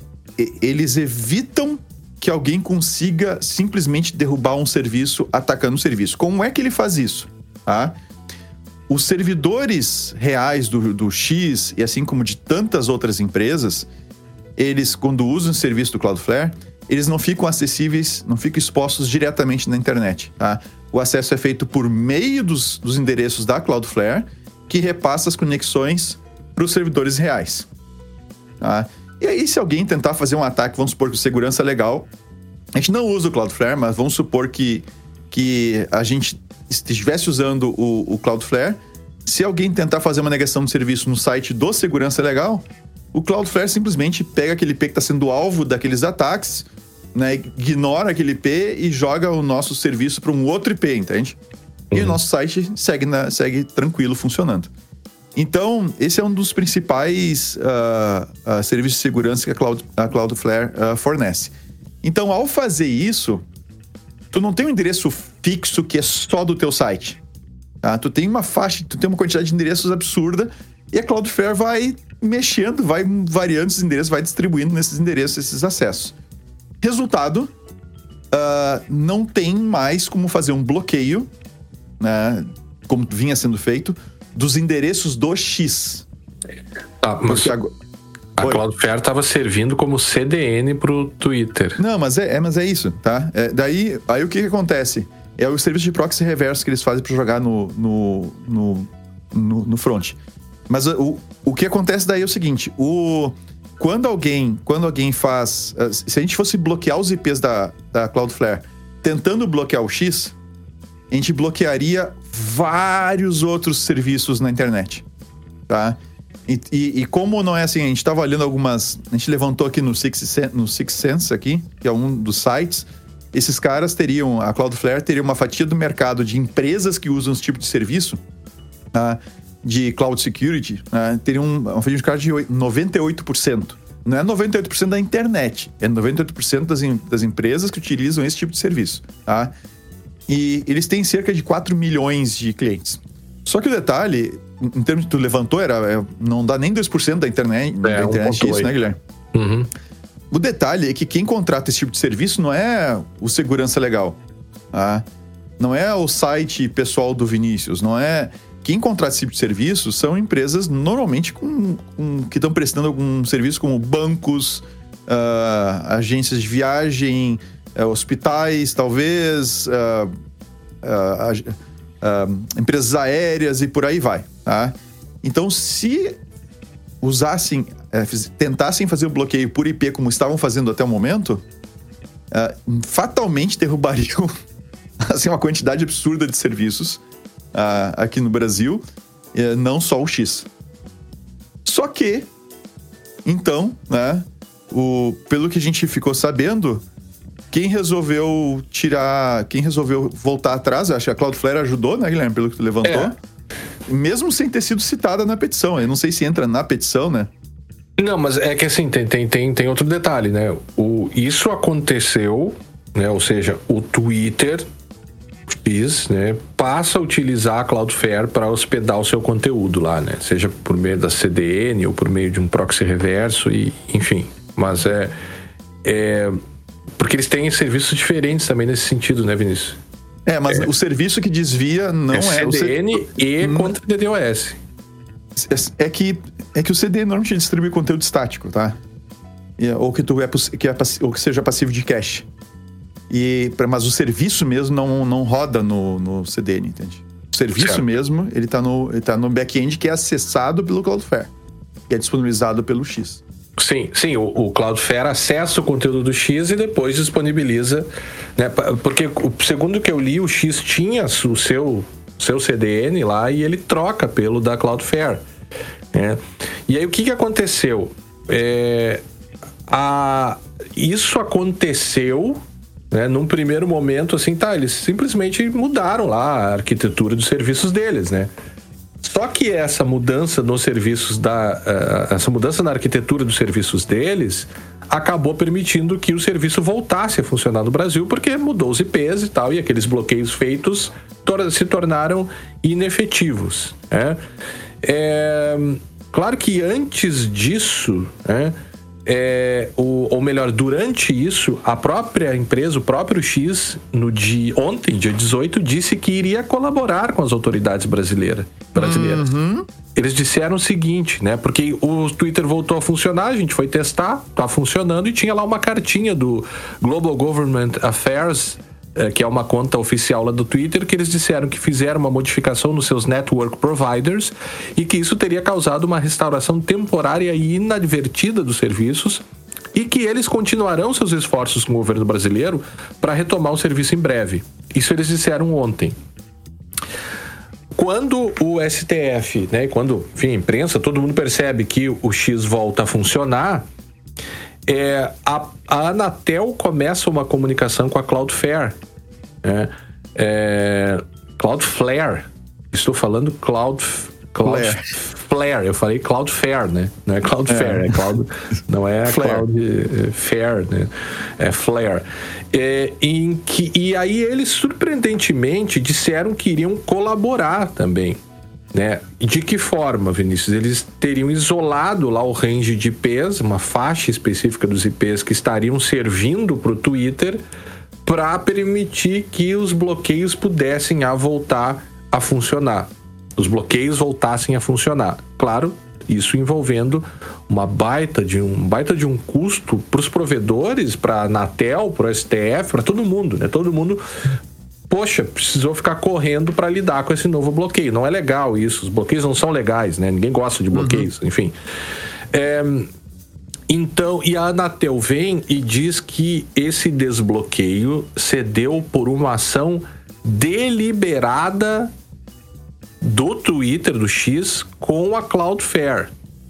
Speaker 3: eles evitam que alguém consiga simplesmente derrubar um serviço atacando o serviço. Como é que ele faz isso? Tá? Os servidores reais do, do X, e assim como de tantas outras empresas, eles, quando usam o serviço do Cloudflare, eles não ficam acessíveis, não ficam expostos diretamente na internet. Tá? O acesso é feito por meio dos, dos endereços da Cloudflare, que repassa as conexões para os servidores reais. Tá? E aí, se alguém tentar fazer um ataque, vamos supor que o segurança é legal, a gente não usa o Cloudflare, mas vamos supor que, que a gente estivesse usando o, o Cloudflare, se alguém tentar fazer uma negação de serviço no site do segurança legal, o Cloudflare simplesmente pega aquele I P que está sendo alvo daqueles ataques, né, ignora aquele I P e joga o nosso serviço para um outro I P, entende? Uhum. E o nosso site segue, na, segue tranquilo, funcionando. Então, esse é um dos principais uh, uh, serviços de segurança que a, Cloud, a Cloudflare uh, fornece. Então, ao fazer isso, tu não tem um endereço fixo que é só do teu site. Tá? Tu tem uma faixa, tu tem uma quantidade de endereços absurda, e a Cloudflare vai mexendo, vai variando esses endereços, vai distribuindo nesses endereços esses acessos. Resultado, uh, não tem mais como fazer um bloqueio, né, como vinha sendo feito, dos endereços do X.
Speaker 2: Ah, mas agora... a Cloudflare estava servindo como C D N pro Twitter.
Speaker 3: Não, mas é, é, mas é isso, tá? É, daí, aí o que, que acontece? É o serviço de proxy reverso que eles fazem para jogar no, no, no, no, no front. Mas o, o que acontece daí é o seguinte, o... Quando alguém, quando alguém faz... Se a gente fosse bloquear os I Ps da, da Cloudflare tentando bloquear o X, a gente bloquearia vários outros serviços na internet, tá? E, e, e como não é assim, a gente estava olhando algumas... A gente levantou aqui no Sixth, no Sixth Sense aqui, que é um dos sites. Esses caras teriam... A Cloudflare teria uma fatia do mercado de empresas que usam esse tipo de serviço, tá? De cloud security, né, teria um, uma fatia de mercado de noventa e oito por cento. Não é noventa e oito por cento da internet, é noventa e oito por cento das, das empresas que utilizam esse tipo de serviço, tá? E eles têm cerca de quatro milhões de clientes. Só que o detalhe, em termos que tu levantou, era, não dá nem dois por cento da internet, é, da internet isso, né, Guilherme?
Speaker 2: Uhum.
Speaker 3: O detalhe é que quem contrata esse tipo de serviço não é o segurança legal, tá? Não é o site pessoal do Vinícius, não é... Quem contrata esse tipo de serviço são empresas normalmente com, com, que estão prestando algum serviço como bancos, uh, agências de viagem, uh, hospitais, talvez, uh, uh, uh, empresas aéreas e por aí vai, tá? Então, se usassem, uh, tentassem fazer o bloqueio por I P como estavam fazendo até o momento, uh, fatalmente derrubariam assim, uma quantidade absurda de serviços Uh, aqui no Brasil, uh, não só o X. Só que, então, né, o, pelo que a gente ficou sabendo, quem resolveu tirar, quem resolveu voltar atrás, acho que a Cloudflare ajudou, né, Guilherme, pelo que tu levantou, é. Mesmo sem ter sido citada na petição. Eu não sei se entra na petição, né?
Speaker 2: Não, mas é que assim, tem, tem, tem, tem outro detalhe, né? O, isso aconteceu, né, ou seja, o Twitter... X, né, passa a utilizar a Cloudflare para hospedar o seu conteúdo lá, né? Seja por meio da C D N ou por meio de um proxy reverso, e, enfim. Mas é, é... Porque eles têm serviços diferentes também nesse sentido, né, Vinícius?
Speaker 3: É, mas é, o serviço que desvia não é...
Speaker 2: é C D N
Speaker 3: o C...
Speaker 2: e contra D DoS.
Speaker 3: É que, é que o C D N normalmente distribui conteúdo estático, tá? Ou que, tu é, que, é, ou que seja passivo de cache. E, mas o serviço mesmo não, não roda no, no C D N, entende? O serviço certo. mesmo, ele tá no, ele tá no back-end que é acessado pelo Cloudflare, que é disponibilizado pelo X.
Speaker 2: Sim, sim, o, o Cloudflare acessa o conteúdo do X e depois disponibiliza, né? Porque, segundo o que eu li, o X tinha o seu, seu C D N lá e ele troca pelo da Cloudflare, né? E aí, o que, que aconteceu? É, a, isso aconteceu... Né, num primeiro momento, assim, tá, eles simplesmente mudaram lá a arquitetura dos serviços deles, né? Só que essa mudança nos serviços da... Uh, essa mudança na arquitetura dos serviços deles acabou permitindo que o serviço voltasse a funcionar no Brasil, porque mudou os I Ps e tal, e aqueles bloqueios feitos tor- se tornaram inefetivos, né? É, claro que antes disso, né, É, ou, ou melhor, durante isso, a própria empresa, o próprio X, no dia, ontem, dia dezoito, disse que iria colaborar com as autoridades brasileira, brasileiras. Uhum. Eles disseram o seguinte, né? Porque o Twitter voltou a funcionar, a gente foi testar, tá funcionando, e tinha lá uma cartinha do Global Government Affairs, que é uma conta oficial lá do Twitter, que eles disseram que fizeram uma modificação nos seus network providers e que isso teria causado uma restauração temporária e inadvertida dos serviços e que eles continuarão seus esforços com o governo brasileiro para retomar o serviço em breve. Isso eles disseram ontem. Quando o S T F, né, quando, enfim, a imprensa, todo mundo percebe que o X volta a funcionar, É, a, a Anatel começa uma comunicação com a Cloudflare, né? é, Cloudflare, estou falando Cloud, Cloudflare, eu falei Cloudflare, né? Não é Cloudflare, é, é Cloud, não é Cloudflare, né? É Flare. É, em que, e aí eles surpreendentemente disseram que iriam colaborar também, né? E de que forma, Vinícius? Eles teriam isolado lá o range de I Ps, uma faixa específica dos I Ps que estariam servindo para o Twitter para permitir que os bloqueios pudessem a voltar a funcionar. Os bloqueios voltassem a funcionar. Claro, isso envolvendo uma baita de um, baita de um custo para os provedores, para a Anatel, para o S T F, para todo mundo, né? Todo mundo... Poxa, precisou ficar correndo para lidar com esse novo bloqueio. Não é legal isso. Os bloqueios não são legais, né? Ninguém gosta de bloqueios, uhum. Enfim. É, então, e a Anatel vem e diz que esse desbloqueio se deu por uma ação deliberada do Twitter, do X, com a Cloudflare.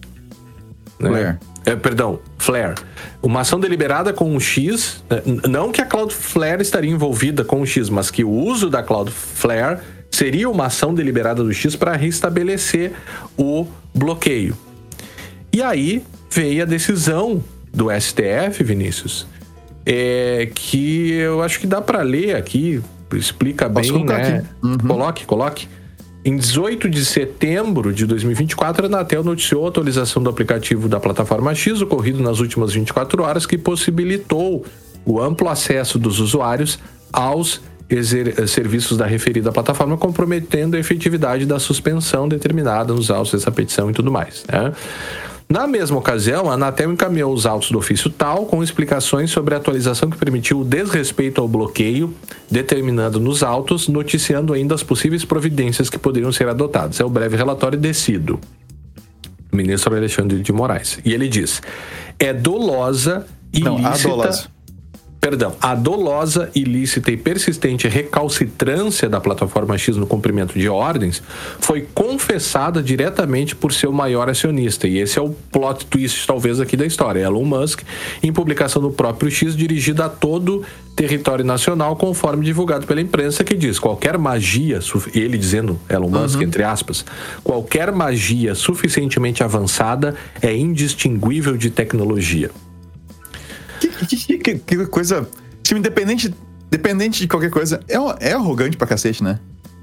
Speaker 2: Né? É, perdão, Flare. Uma ação deliberada com o X, não que a Cloudflare estaria envolvida com o X, mas que o uso da Cloudflare seria uma ação deliberada do X para restabelecer o bloqueio. E aí veio a decisão do S T F, Vinícius, é, que eu acho que dá para ler aqui, explica bem, né? Uhum. Coloque, coloque. Em dezoito de setembro de dois mil e vinte e quatro, a Anatel noticiou a atualização do aplicativo da plataforma X, ocorrido nas últimas vinte e quatro horas, que possibilitou o amplo acesso dos usuários aos exer- serviços da referida plataforma, comprometendo a efetividade da suspensão determinada nos autos dessa petição e tudo mais, né? Na mesma ocasião, a Anatel encaminhou os autos do ofício tal com explicações sobre a atualização que permitiu o desrespeito ao bloqueio determinado nos autos, noticiando ainda as possíveis providências que poderiam ser adotadas. É o breve relatório descido do ministro Alexandre de Moraes. E ele diz: é dolosa, ilícita... Não, a dolosa. Perdão, a dolosa, ilícita e persistente recalcitrância da plataforma X no cumprimento de ordens foi confessada diretamente por seu maior acionista. E esse é o plot twist, talvez, aqui da história. Elon Musk, em publicação no próprio X, dirigida a todo território nacional, conforme divulgado pela imprensa, que diz: qualquer magia, ele dizendo, Elon Musk, uhum. entre aspas, qualquer magia suficientemente avançada é indistinguível de tecnologia.
Speaker 3: Que, que, que, que coisa... Time independente, independente de qualquer coisa, é, é arrogante pra cacete, né?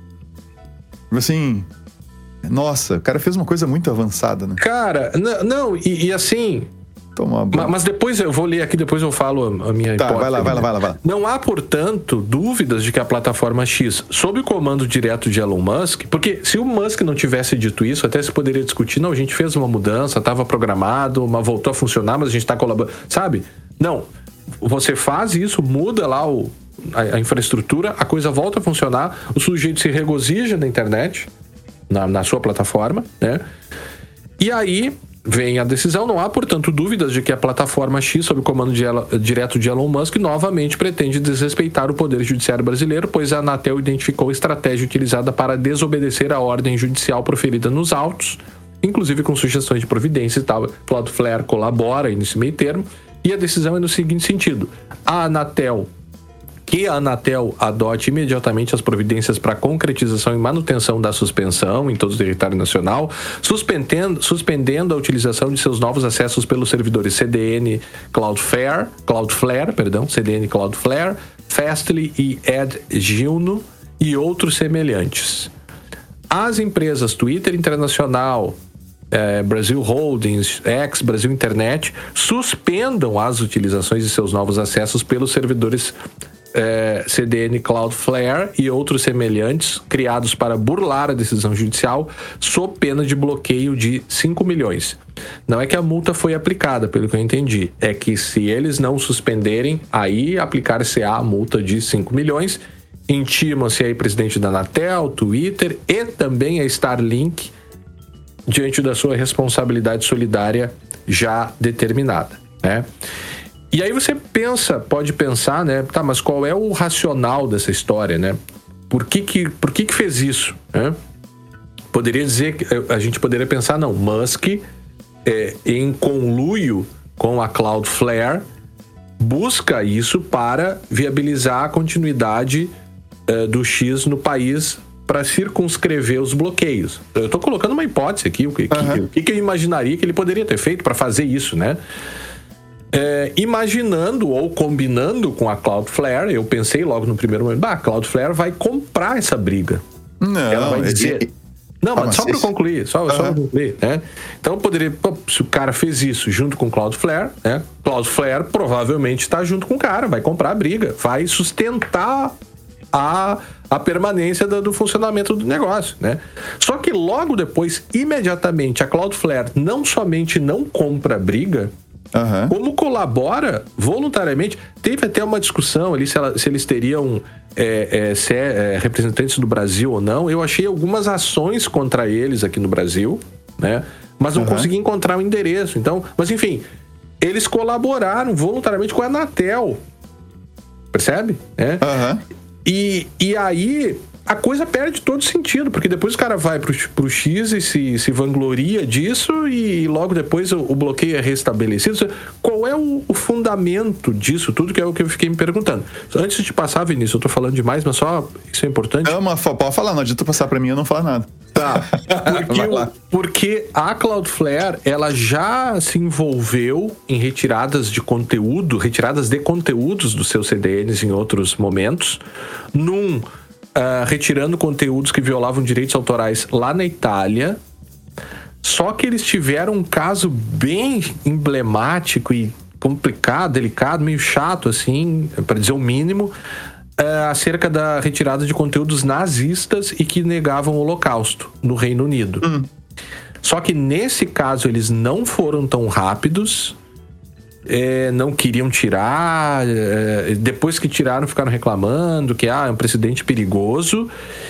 Speaker 3: Assim... Nossa, o cara fez uma coisa muito avançada, né?
Speaker 2: Cara, n- não, e, e assim...
Speaker 3: Toma
Speaker 2: ma, mas depois eu vou ler aqui, depois eu falo a, a minha
Speaker 3: tá,
Speaker 2: hipótese.
Speaker 3: Vai lá, vai lá, vai lá, vai lá.
Speaker 2: Não há, portanto, dúvidas de que a plataforma X, sob o comando direto de Elon Musk, porque se o Musk não tivesse dito isso, até se poderia discutir, não, a gente fez uma mudança, estava programado, mas voltou a funcionar, mas a gente está colaborando, sabe? Não, você faz isso, muda lá o, a, a infraestrutura, a coisa volta a funcionar, o sujeito se regozija na internet, na, na sua plataforma, né? E aí vem a decisão. Não há, portanto, dúvidas de que a plataforma X, sob o comando de Elon, direto de Elon Musk, novamente pretende desrespeitar o Poder Judiciário brasileiro, pois a Anatel identificou a estratégia utilizada para desobedecer a ordem judicial proferida nos autos, inclusive com sugestões de providência e tal. Cloudflare colabora nesse meio termo, e a decisão é no seguinte sentido: a Anatel, que a Anatel adote imediatamente as providências para concretização e manutenção da suspensão em todo o território nacional, suspendendo, suspendendo a utilização de seus novos acessos pelos servidores C D N Cloudflare, Cloudflare, perdão, C D N Cloudflare, Fastly e AdGuno e outros semelhantes. As empresas Twitter Internacional, É, Brasil Holdings, X, Brasil Internet, suspendam as utilizações de seus novos acessos pelos servidores é, C D N Cloudflare e outros semelhantes criados para burlar a decisão judicial, sob pena de bloqueio de cinco milhões. Não é que a multa foi aplicada, pelo que eu entendi, é que se eles não suspenderem, aí aplicar-se-á a multa de cinco milhões. Intimam-se aí presidente da Anatel, Twitter e também a Starlink, diante da sua responsabilidade solidária já determinada, né? E aí você pensa, pode pensar, né? Tá, mas qual é o racional dessa história, né? Por que que, por que, que fez isso, né? Poderia dizer, a gente poderia pensar, não, Musk, é, em conluio com a Cloudflare, busca isso para viabilizar a continuidade é, do X no país, para circunscrever os bloqueios. Eu estou colocando uma hipótese aqui, o que, uhum. que, que eu imaginaria que ele poderia ter feito para fazer isso, né? É, imaginando ou combinando com a Cloudflare, eu pensei logo no primeiro momento, bah, a Cloudflare vai comprar essa briga.
Speaker 3: Não,
Speaker 2: ela vai dizer... Não,
Speaker 3: ah,
Speaker 2: mas só para concluir, só, uhum. só para concluir, né? Então, poderia, pô, se o cara fez isso junto com o Cloudflare, né? Cloudflare provavelmente está junto com o cara, vai comprar a briga, vai sustentar a, a permanência do, do funcionamento do negócio, né? Só que logo depois, imediatamente, a Cloudflare não somente não compra a briga, uhum. como colabora voluntariamente. Teve até uma discussão ali se, ela, se eles teriam é, é, se é, é, representantes do Brasil ou não. Eu achei algumas ações contra eles aqui no Brasil, né? Mas não uhum. consegui encontrar o endereço. Então, mas enfim, eles colaboraram voluntariamente com a Anatel. Percebe? É.
Speaker 3: Uhum.
Speaker 2: E, e aí a coisa perde todo sentido, porque depois o cara vai pro, pro X e se, se vangloria disso e logo depois o, o bloqueio é restabelecido. Qual é o, o fundamento disso tudo, que é o que eu fiquei me perguntando. Antes de passar, Vinícius, eu tô falando demais, mas só isso é importante.
Speaker 3: Não, mas pode falar, não adianta passar pra mim, eu não falo nada.
Speaker 2: Tá, porque, o, porque a Cloudflare, ela já se envolveu em retiradas de conteúdo, retiradas de conteúdos dos seus C D Ns em outros momentos, num... Uh, retirando conteúdos que violavam direitos autorais lá na Itália. Só que eles tiveram um caso bem emblemático e complicado, delicado, meio chato, assim, para dizer o mínimo, uh, acerca da retirada de conteúdos nazistas e que negavam o Holocausto no Reino Unido. Uhum. Só que nesse caso eles não foram tão rápidos. É, não queriam tirar, é, depois que tiraram ficaram reclamando que ah, é um precedente perigoso,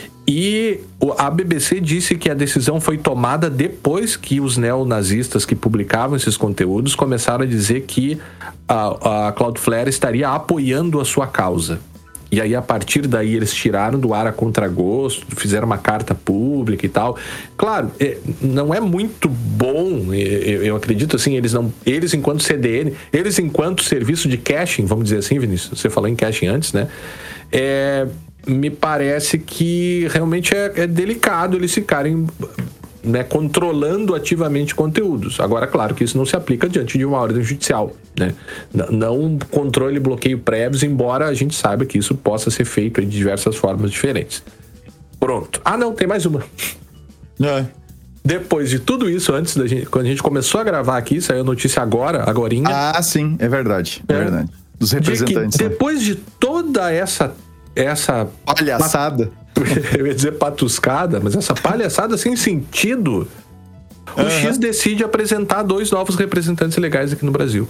Speaker 2: e a B B C disse que a decisão foi tomada depois que os neonazistas que publicavam esses conteúdos começaram a dizer que a, a Cloudflare estaria apoiando a sua causa. E aí, a partir daí, eles tiraram do ar a contragosto, fizeram uma carta pública e tal. Claro, é, não é muito bom, eu, eu acredito assim, eles não, eles enquanto C D N, eles enquanto serviço de caching, vamos dizer assim, Vinícius, você falou em caching antes, né? É, me parece que realmente é, é delicado eles ficarem... né, controlando ativamente conteúdos. Agora, claro que isso não se aplica diante de uma ordem judicial, né? Não controle e bloqueio prévios, embora a gente saiba que isso possa ser feito de diversas formas diferentes. Pronto. Ah, não, tem mais uma.
Speaker 3: É.
Speaker 2: Depois de tudo isso, antes da gente, quando a gente começou a gravar aqui, saiu a notícia agora, agorinha.
Speaker 3: Ah, sim, é verdade, é, é verdade. Dos representantes.
Speaker 2: De depois de toda essa essa
Speaker 3: palhaçada,
Speaker 2: eu ia dizer patuscada, mas essa palhaçada sem sentido, o uhum. X decide apresentar dois novos representantes legais aqui no Brasil.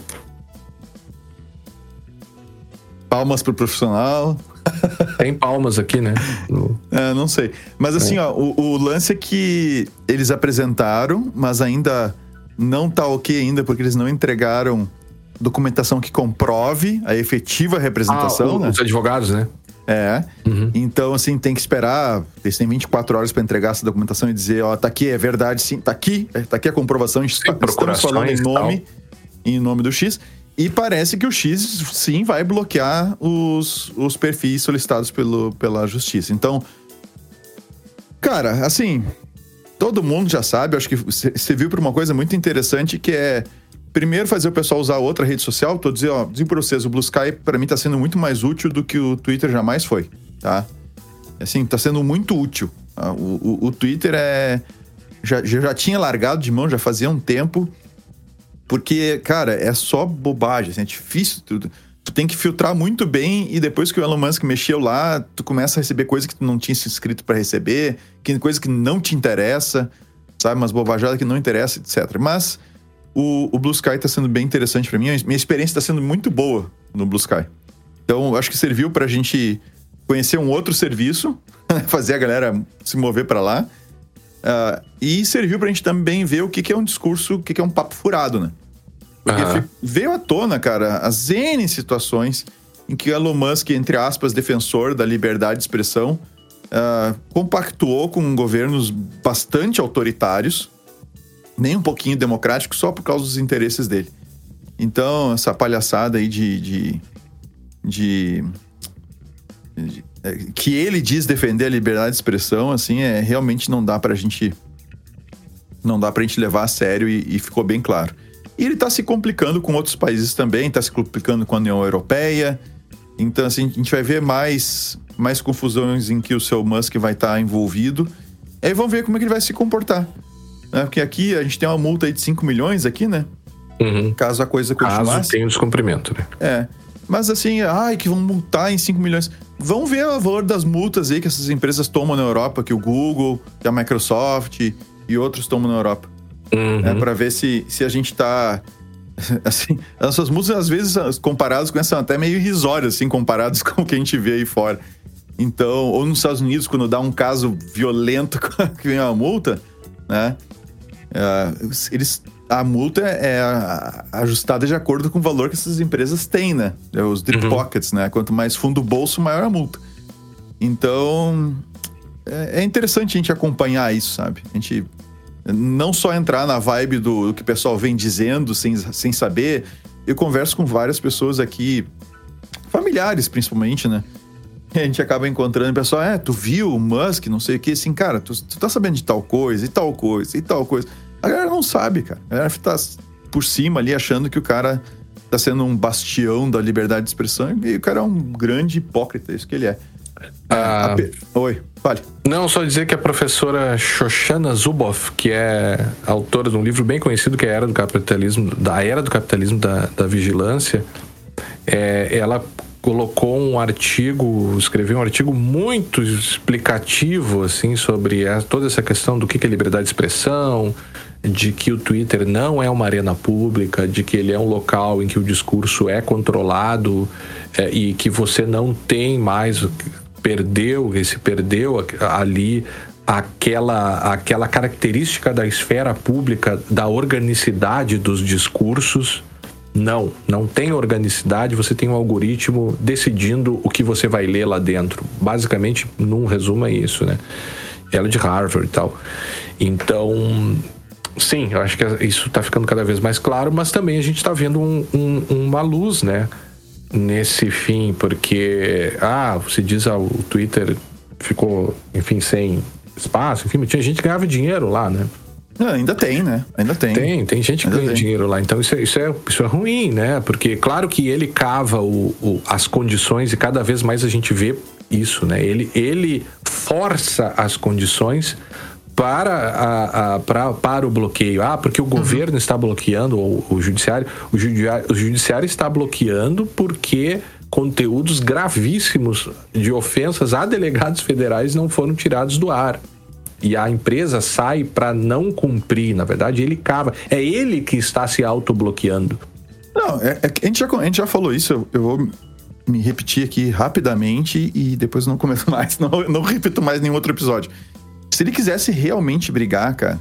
Speaker 3: Palmas pro profissional.
Speaker 2: Tem palmas aqui, né?
Speaker 3: No... É, não sei. Mas assim, é. ó, o, o lance é que eles apresentaram, mas ainda não tá ok ainda, porque eles não entregaram documentação que comprove a efetiva representação, ah, o, né?
Speaker 2: Os advogados, né?
Speaker 3: É, uhum. Então assim, tem que esperar, eles têm vinte e quatro horas para entregar essa documentação e dizer, ó, tá aqui, é verdade, sim, tá aqui, tá aqui a comprovação, sim, estamos falando em nome, em nome do X, e parece que o X, sim, vai bloquear os, os perfis solicitados pelo, pela justiça. Então, cara, assim, todo mundo já sabe, acho que você viu por uma coisa muito interessante, que é primeiro fazer o pessoal usar outra rede social. Tô dizendo, ó, dizendo pra vocês, o Blue Sky pra mim tá sendo muito mais útil do que o Twitter jamais foi, tá? Assim, tá sendo muito útil. Tá? O, o, o Twitter é... Já, já tinha largado de mão, já fazia um tempo, porque, cara, é só bobagem, assim, é difícil tudo. Tu tem que filtrar muito bem e depois que o Elon Musk mexeu lá, tu começa a receber coisa que tu não tinha se inscrito pra receber, que, coisa que não te interessa, sabe? Umas bobajadas que não interessa, etcétera. Mas... O, o Blue Sky tá sendo bem interessante pra mim. Minha experiência tá sendo muito boa no Blue Sky. Então, acho que serviu pra gente conhecer um outro serviço, fazer a galera se mover pra lá. Uh, e serviu pra gente também ver o que, que é um discurso, o que, que é um papo furado, né? Porque uhum. veio à tona, cara, as N situações em que o Elon Musk, entre aspas, defensor da liberdade de expressão, uh, compactuou com governos bastante autoritários, nem um pouquinho democrático, só por causa dos interesses dele. Então, essa palhaçada aí de... de, de, de é, que ele diz defender a liberdade de expressão, assim, é, realmente não dá pra gente... Não dá pra gente levar a sério e, e ficou bem claro. E ele tá se complicando com outros países também, tá se complicando com a União Europeia. Então, assim, a gente vai ver mais, mais confusões em que o seu Musk vai estar envolvido. E aí vamos ver como é que ele vai se comportar. Né? Porque aqui a gente tem uma multa aí de cinco milhões aqui, né?
Speaker 2: Uhum.
Speaker 3: Caso a coisa continuasse.
Speaker 2: Caso tenha um descumprimento, né?
Speaker 3: É. Mas assim, ai, que vão multar em cinco milhões. Vamos ver o valor das multas aí que essas empresas tomam na Europa, que o Google, que a Microsoft e outros tomam na Europa.
Speaker 2: Uhum.
Speaker 3: Né? Pra ver se, se a gente tá... Assim, as suas músicas, às vezes, comparadas com essa, até meio irrisórias, assim, comparadas com o que a gente vê aí fora. Então, ou nos Estados Unidos, quando dá um caso violento que vem uma multa, né? Uh, eles, a multa é ajustada de acordo com o valor que essas empresas têm, né? Os deep uhum. pockets, né? Quanto mais fundo do bolso, maior a multa. Então, é, é interessante a gente acompanhar isso, sabe? A gente... Não só entrar na vibe do, do que o pessoal vem dizendo sem, sem saber. Eu converso com várias pessoas aqui, familiares principalmente, né? E a gente acaba encontrando o pessoal, é, tu viu o Musk, não sei o que, assim, cara, tu, tu tá sabendo de tal coisa, e tal coisa, e tal coisa. A galera não sabe, cara. A galera tá por cima ali achando que o cara tá sendo um bastião da liberdade de expressão e o cara é um grande hipócrita, é isso que ele é.
Speaker 2: Ah,
Speaker 3: Pe... Oi, fale.
Speaker 2: Não, só dizer que a professora Shoshana Zuboff, que é autora de um livro bem conhecido, que é a Era do Capitalismo, da Era do Capitalismo da, da Vigilância, é, ela colocou um artigo, escreveu um artigo muito explicativo, assim, sobre a, toda essa questão do que é liberdade de expressão, de que o Twitter não é uma arena pública, de que ele é um local em que o discurso é controlado é, e que você não tem mais... perdeu, esse perdeu ali aquela, aquela característica da esfera pública, da organicidade dos discursos. Não, não tem organicidade, você tem um algoritmo decidindo o que você vai ler lá dentro. Basicamente, num resumo, é isso, né? Ela é de Harvard e tal. Então, sim, eu acho que isso está ficando cada vez mais claro, mas também a gente está vendo um, um, uma luz, né? Nesse fim, porque ah, você diz ah, o Twitter ficou, enfim, sem espaço, enfim, tinha gente que ganhava dinheiro lá, né?
Speaker 3: Não, ainda tem, né? Ainda tem.
Speaker 2: Tem, tem gente que ainda ganha tem. dinheiro lá. Então isso é, isso, é, isso é ruim, né? Porque claro que ele cava o, o, as condições e cada vez mais a gente vê isso, né? Ele, ele força as condições para, a, a, para, para o bloqueio. Ah, porque o governo uhum. está bloqueando, ou o judiciário, o judiciário, o judiciário está bloqueando porque conteúdos gravíssimos de ofensas a delegados federais não foram tirados do ar. E a empresa sai para não cumprir. Na verdade, ele cava. É ele que está se autobloqueando.
Speaker 3: Não, é, é, a, gente já, a gente já falou isso. Eu, eu vou me repetir aqui rapidamente e depois não começo mais. Não, não repito mais nenhum outro episódio. Se ele quisesse realmente brigar, cara,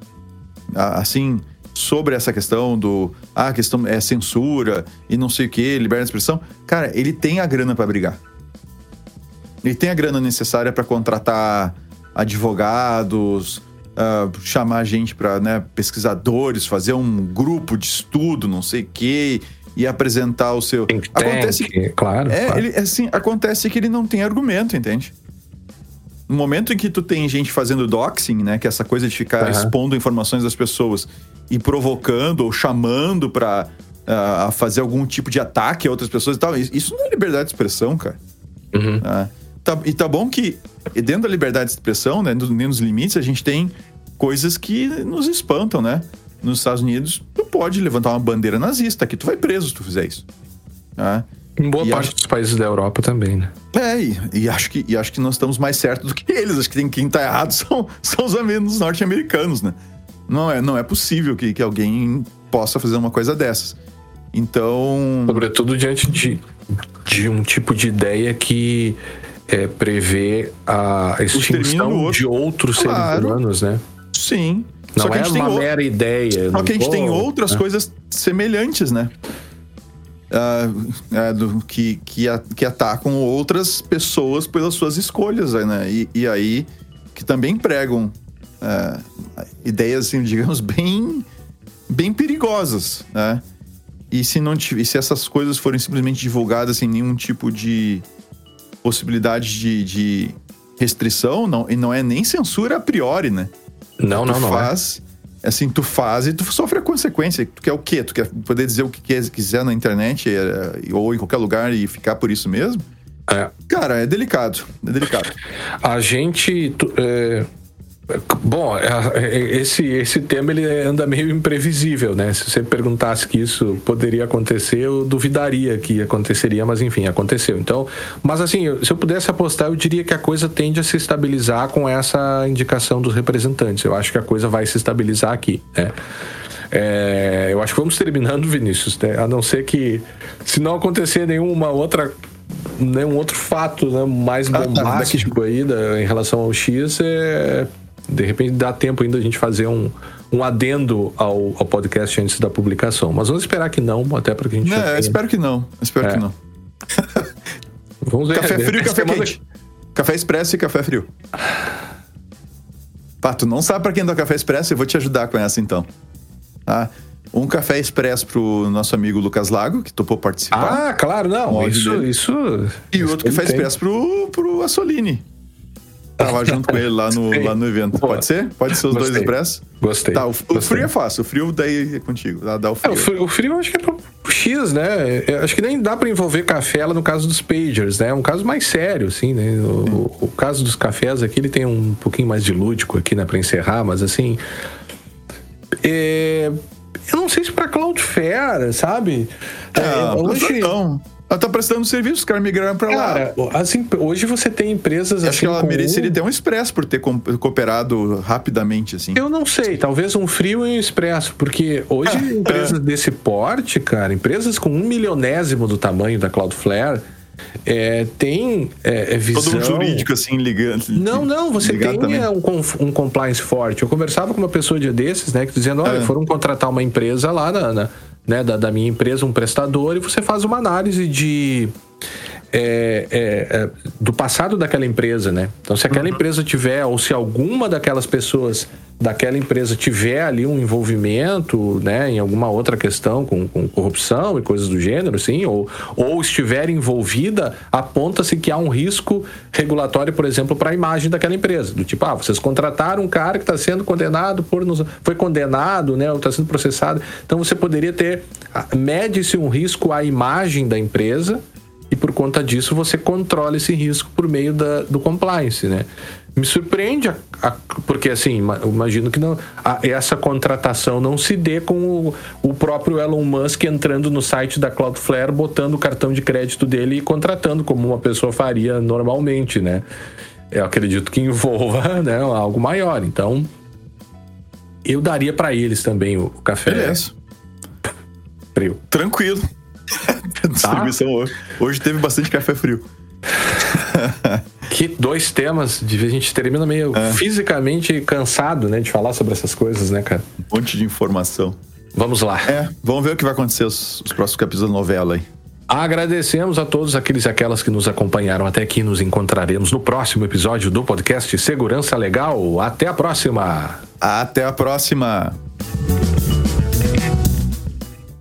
Speaker 3: assim, sobre essa questão do... Ah, a questão é censura e não sei o que, liberdade de expressão. Cara, ele tem a grana pra brigar. Ele tem a grana necessária pra contratar advogados, uh, chamar gente pra, né, pesquisadores, fazer um grupo de estudo, não sei o que, e apresentar o seu...
Speaker 2: Think
Speaker 3: acontece
Speaker 2: tank, que, claro.
Speaker 3: É,
Speaker 2: claro.
Speaker 3: Ele, assim, acontece que ele não tem argumento, entende? No momento em que tu tem gente fazendo doxing, né, que é essa coisa de ficar uhum. expondo informações das pessoas e provocando ou chamando pra uh, fazer algum tipo de ataque a outras pessoas e tal, isso não é liberdade de expressão, cara.
Speaker 2: Uhum.
Speaker 3: Uh, tá, e tá bom que dentro da liberdade de expressão, né, dentro dos limites, a gente tem coisas que nos espantam, né? Nos Estados Unidos, tu pode levantar uma bandeira nazista, aqui tu vai preso se tu fizer isso. Uh,
Speaker 2: Em boa
Speaker 3: e
Speaker 2: parte
Speaker 3: acho...
Speaker 2: dos países da Europa também, né?
Speaker 3: É, e, e, acho que, e acho que nós estamos mais certos do que eles. Acho que tem, quem tá errado são, são os amigos norte-americanos, né? Não é, não é possível que, que alguém possa fazer uma coisa dessas. Então...
Speaker 2: Sobretudo diante de, de um tipo de ideia que é, prevê a extinção outro. de outros
Speaker 3: claro.
Speaker 2: seres humanos, né?
Speaker 3: Sim.
Speaker 2: Não
Speaker 3: Só que
Speaker 2: é
Speaker 3: a gente
Speaker 2: uma
Speaker 3: tem
Speaker 2: mera
Speaker 3: o...
Speaker 2: ideia.
Speaker 3: Só que a gente
Speaker 2: tô...
Speaker 3: tem outras
Speaker 2: né?
Speaker 3: coisas semelhantes, né? Uh, uh, do, que, que, a, que atacam outras pessoas pelas suas escolhas, né? E, e aí, que também pregam uh, ideias, assim, digamos, bem, bem perigosas, né? E se, não, e se essas coisas forem simplesmente divulgadas sem nenhum tipo de possibilidade de, de restrição, não, e não é nem censura a priori, né?
Speaker 2: Não,
Speaker 3: tu
Speaker 2: não, não.
Speaker 3: Faz, é. Assim, tu faz e tu sofre a consequência. Tu quer o quê? Tu quer poder dizer o que quiser na internet ou em qualquer lugar e ficar por isso mesmo?
Speaker 2: É.
Speaker 3: Cara, é delicado. É delicado.
Speaker 2: A gente... Tu, é... Bom, esse, esse tema ele anda meio imprevisível, né? Se você perguntasse que isso poderia acontecer, eu duvidaria que aconteceria, mas enfim, aconteceu. Então, mas assim, se eu pudesse apostar, eu diria que a coisa tende a se estabilizar com essa indicação dos representantes. Eu acho que a coisa vai se estabilizar aqui, né? É, eu acho que vamos terminando, Vinícius, né? A não ser que, se não acontecer nenhuma outra, nenhum outro fato, né, mais bombástico ah, aí da, em relação ao X, é... De repente dá tempo ainda a gente fazer um, um adendo ao, ao podcast antes da publicação. Mas vamos esperar que não, até para que a gente...
Speaker 3: Não, eu espero que não. Eu espero é. que não.
Speaker 2: Vamos ver.
Speaker 3: Café frio e café quente. Café expresso e café frio. Pá, tu não sabe para quem dá café expresso? Eu vou te ajudar com essa então. Tá? Um café expresso pro nosso amigo Lucas Lago, que topou participar.
Speaker 2: Ah, claro, não. Isso, isso...
Speaker 3: E
Speaker 2: isso
Speaker 3: outro café tem. expresso pro, pro Assolini. Tava junto com ele lá no, lá no evento. Boa. Pode ser? Pode ser os Gostei. dois expressos?
Speaker 2: Gostei.
Speaker 3: Tá, o,
Speaker 2: Gostei.
Speaker 3: o frio é fácil. O frio daí é contigo. Dá, dá o, frio.
Speaker 2: É, o, frio, o frio eu acho que é pro, pro X, né? Eu acho que nem dá pra envolver café lá no caso dos pagers, né? É um caso mais sério, assim, né? O, o, o caso dos cafés aqui, ele tem um pouquinho mais de lúdico aqui, né? Pra encerrar, mas assim... É... Eu não sei se pra Cloudflare, sabe?
Speaker 3: É, hoje... Não. Ela tá prestando serviço, os caras migraram pra
Speaker 2: Cara,
Speaker 3: lá.
Speaker 2: Assim, hoje você tem empresas
Speaker 3: Acho
Speaker 2: assim.
Speaker 3: que ela
Speaker 2: como...
Speaker 3: mereceria ter um expresso por ter cooperado rapidamente, assim.
Speaker 2: Eu não sei, talvez um frio e um expresso, porque hoje é, empresas é. desse porte, cara, empresas com um milionésimo do tamanho da Cloudflare, é, tem é, visão...
Speaker 3: Todo um jurídico, assim, ligando.
Speaker 2: Não, não, você tem um, um compliance forte. Eu conversava com uma pessoa dia desses, né, que dizendo, olha, é. foram contratar uma empresa lá na... na Né, da, da minha empresa, um prestador, e você faz uma análise de é, é, é, do passado daquela empresa, né? Então, se aquela uhum. empresa tiver, ou se alguma daquelas pessoas daquela empresa tiver ali um envolvimento, né, em alguma outra questão com, com corrupção e coisas do gênero, sim, ou, ou estiver envolvida, aponta-se que há um risco regulatório, por exemplo, para a imagem daquela empresa. Do tipo, ah, vocês contrataram um cara que está sendo condenado por... Foi condenado, né, ou está sendo processado. Então, você poderia ter... Mede-se um risco à imagem da empresa e, por conta disso, você controla esse risco por meio da, do compliance, né? Me surpreende, a, a, porque assim, eu imagino que não, a, essa contratação não se dê com o, o próprio Elon Musk entrando no site da Cloudflare, botando o cartão de crédito dele e contratando, como uma pessoa faria normalmente, né? Eu acredito que envolva, né, algo maior. Então, eu daria para eles também o, o café.
Speaker 3: Beleza.
Speaker 2: Frio.
Speaker 3: Tranquilo. Distribuição tá? hoje. Hoje teve bastante café frio.
Speaker 2: Que dois temas, de a gente termina meio é. fisicamente cansado, né, de falar sobre essas coisas, né, cara?
Speaker 3: Um monte de informação.
Speaker 2: Vamos lá.
Speaker 3: É, vamos ver o que vai acontecer os, os próximos capítulos da novela aí.
Speaker 2: Agradecemos a todos aqueles e aquelas que nos acompanharam até aqui. Nos encontraremos no próximo episódio do podcast Segurança Legal. Até a próxima!
Speaker 3: Até a próxima!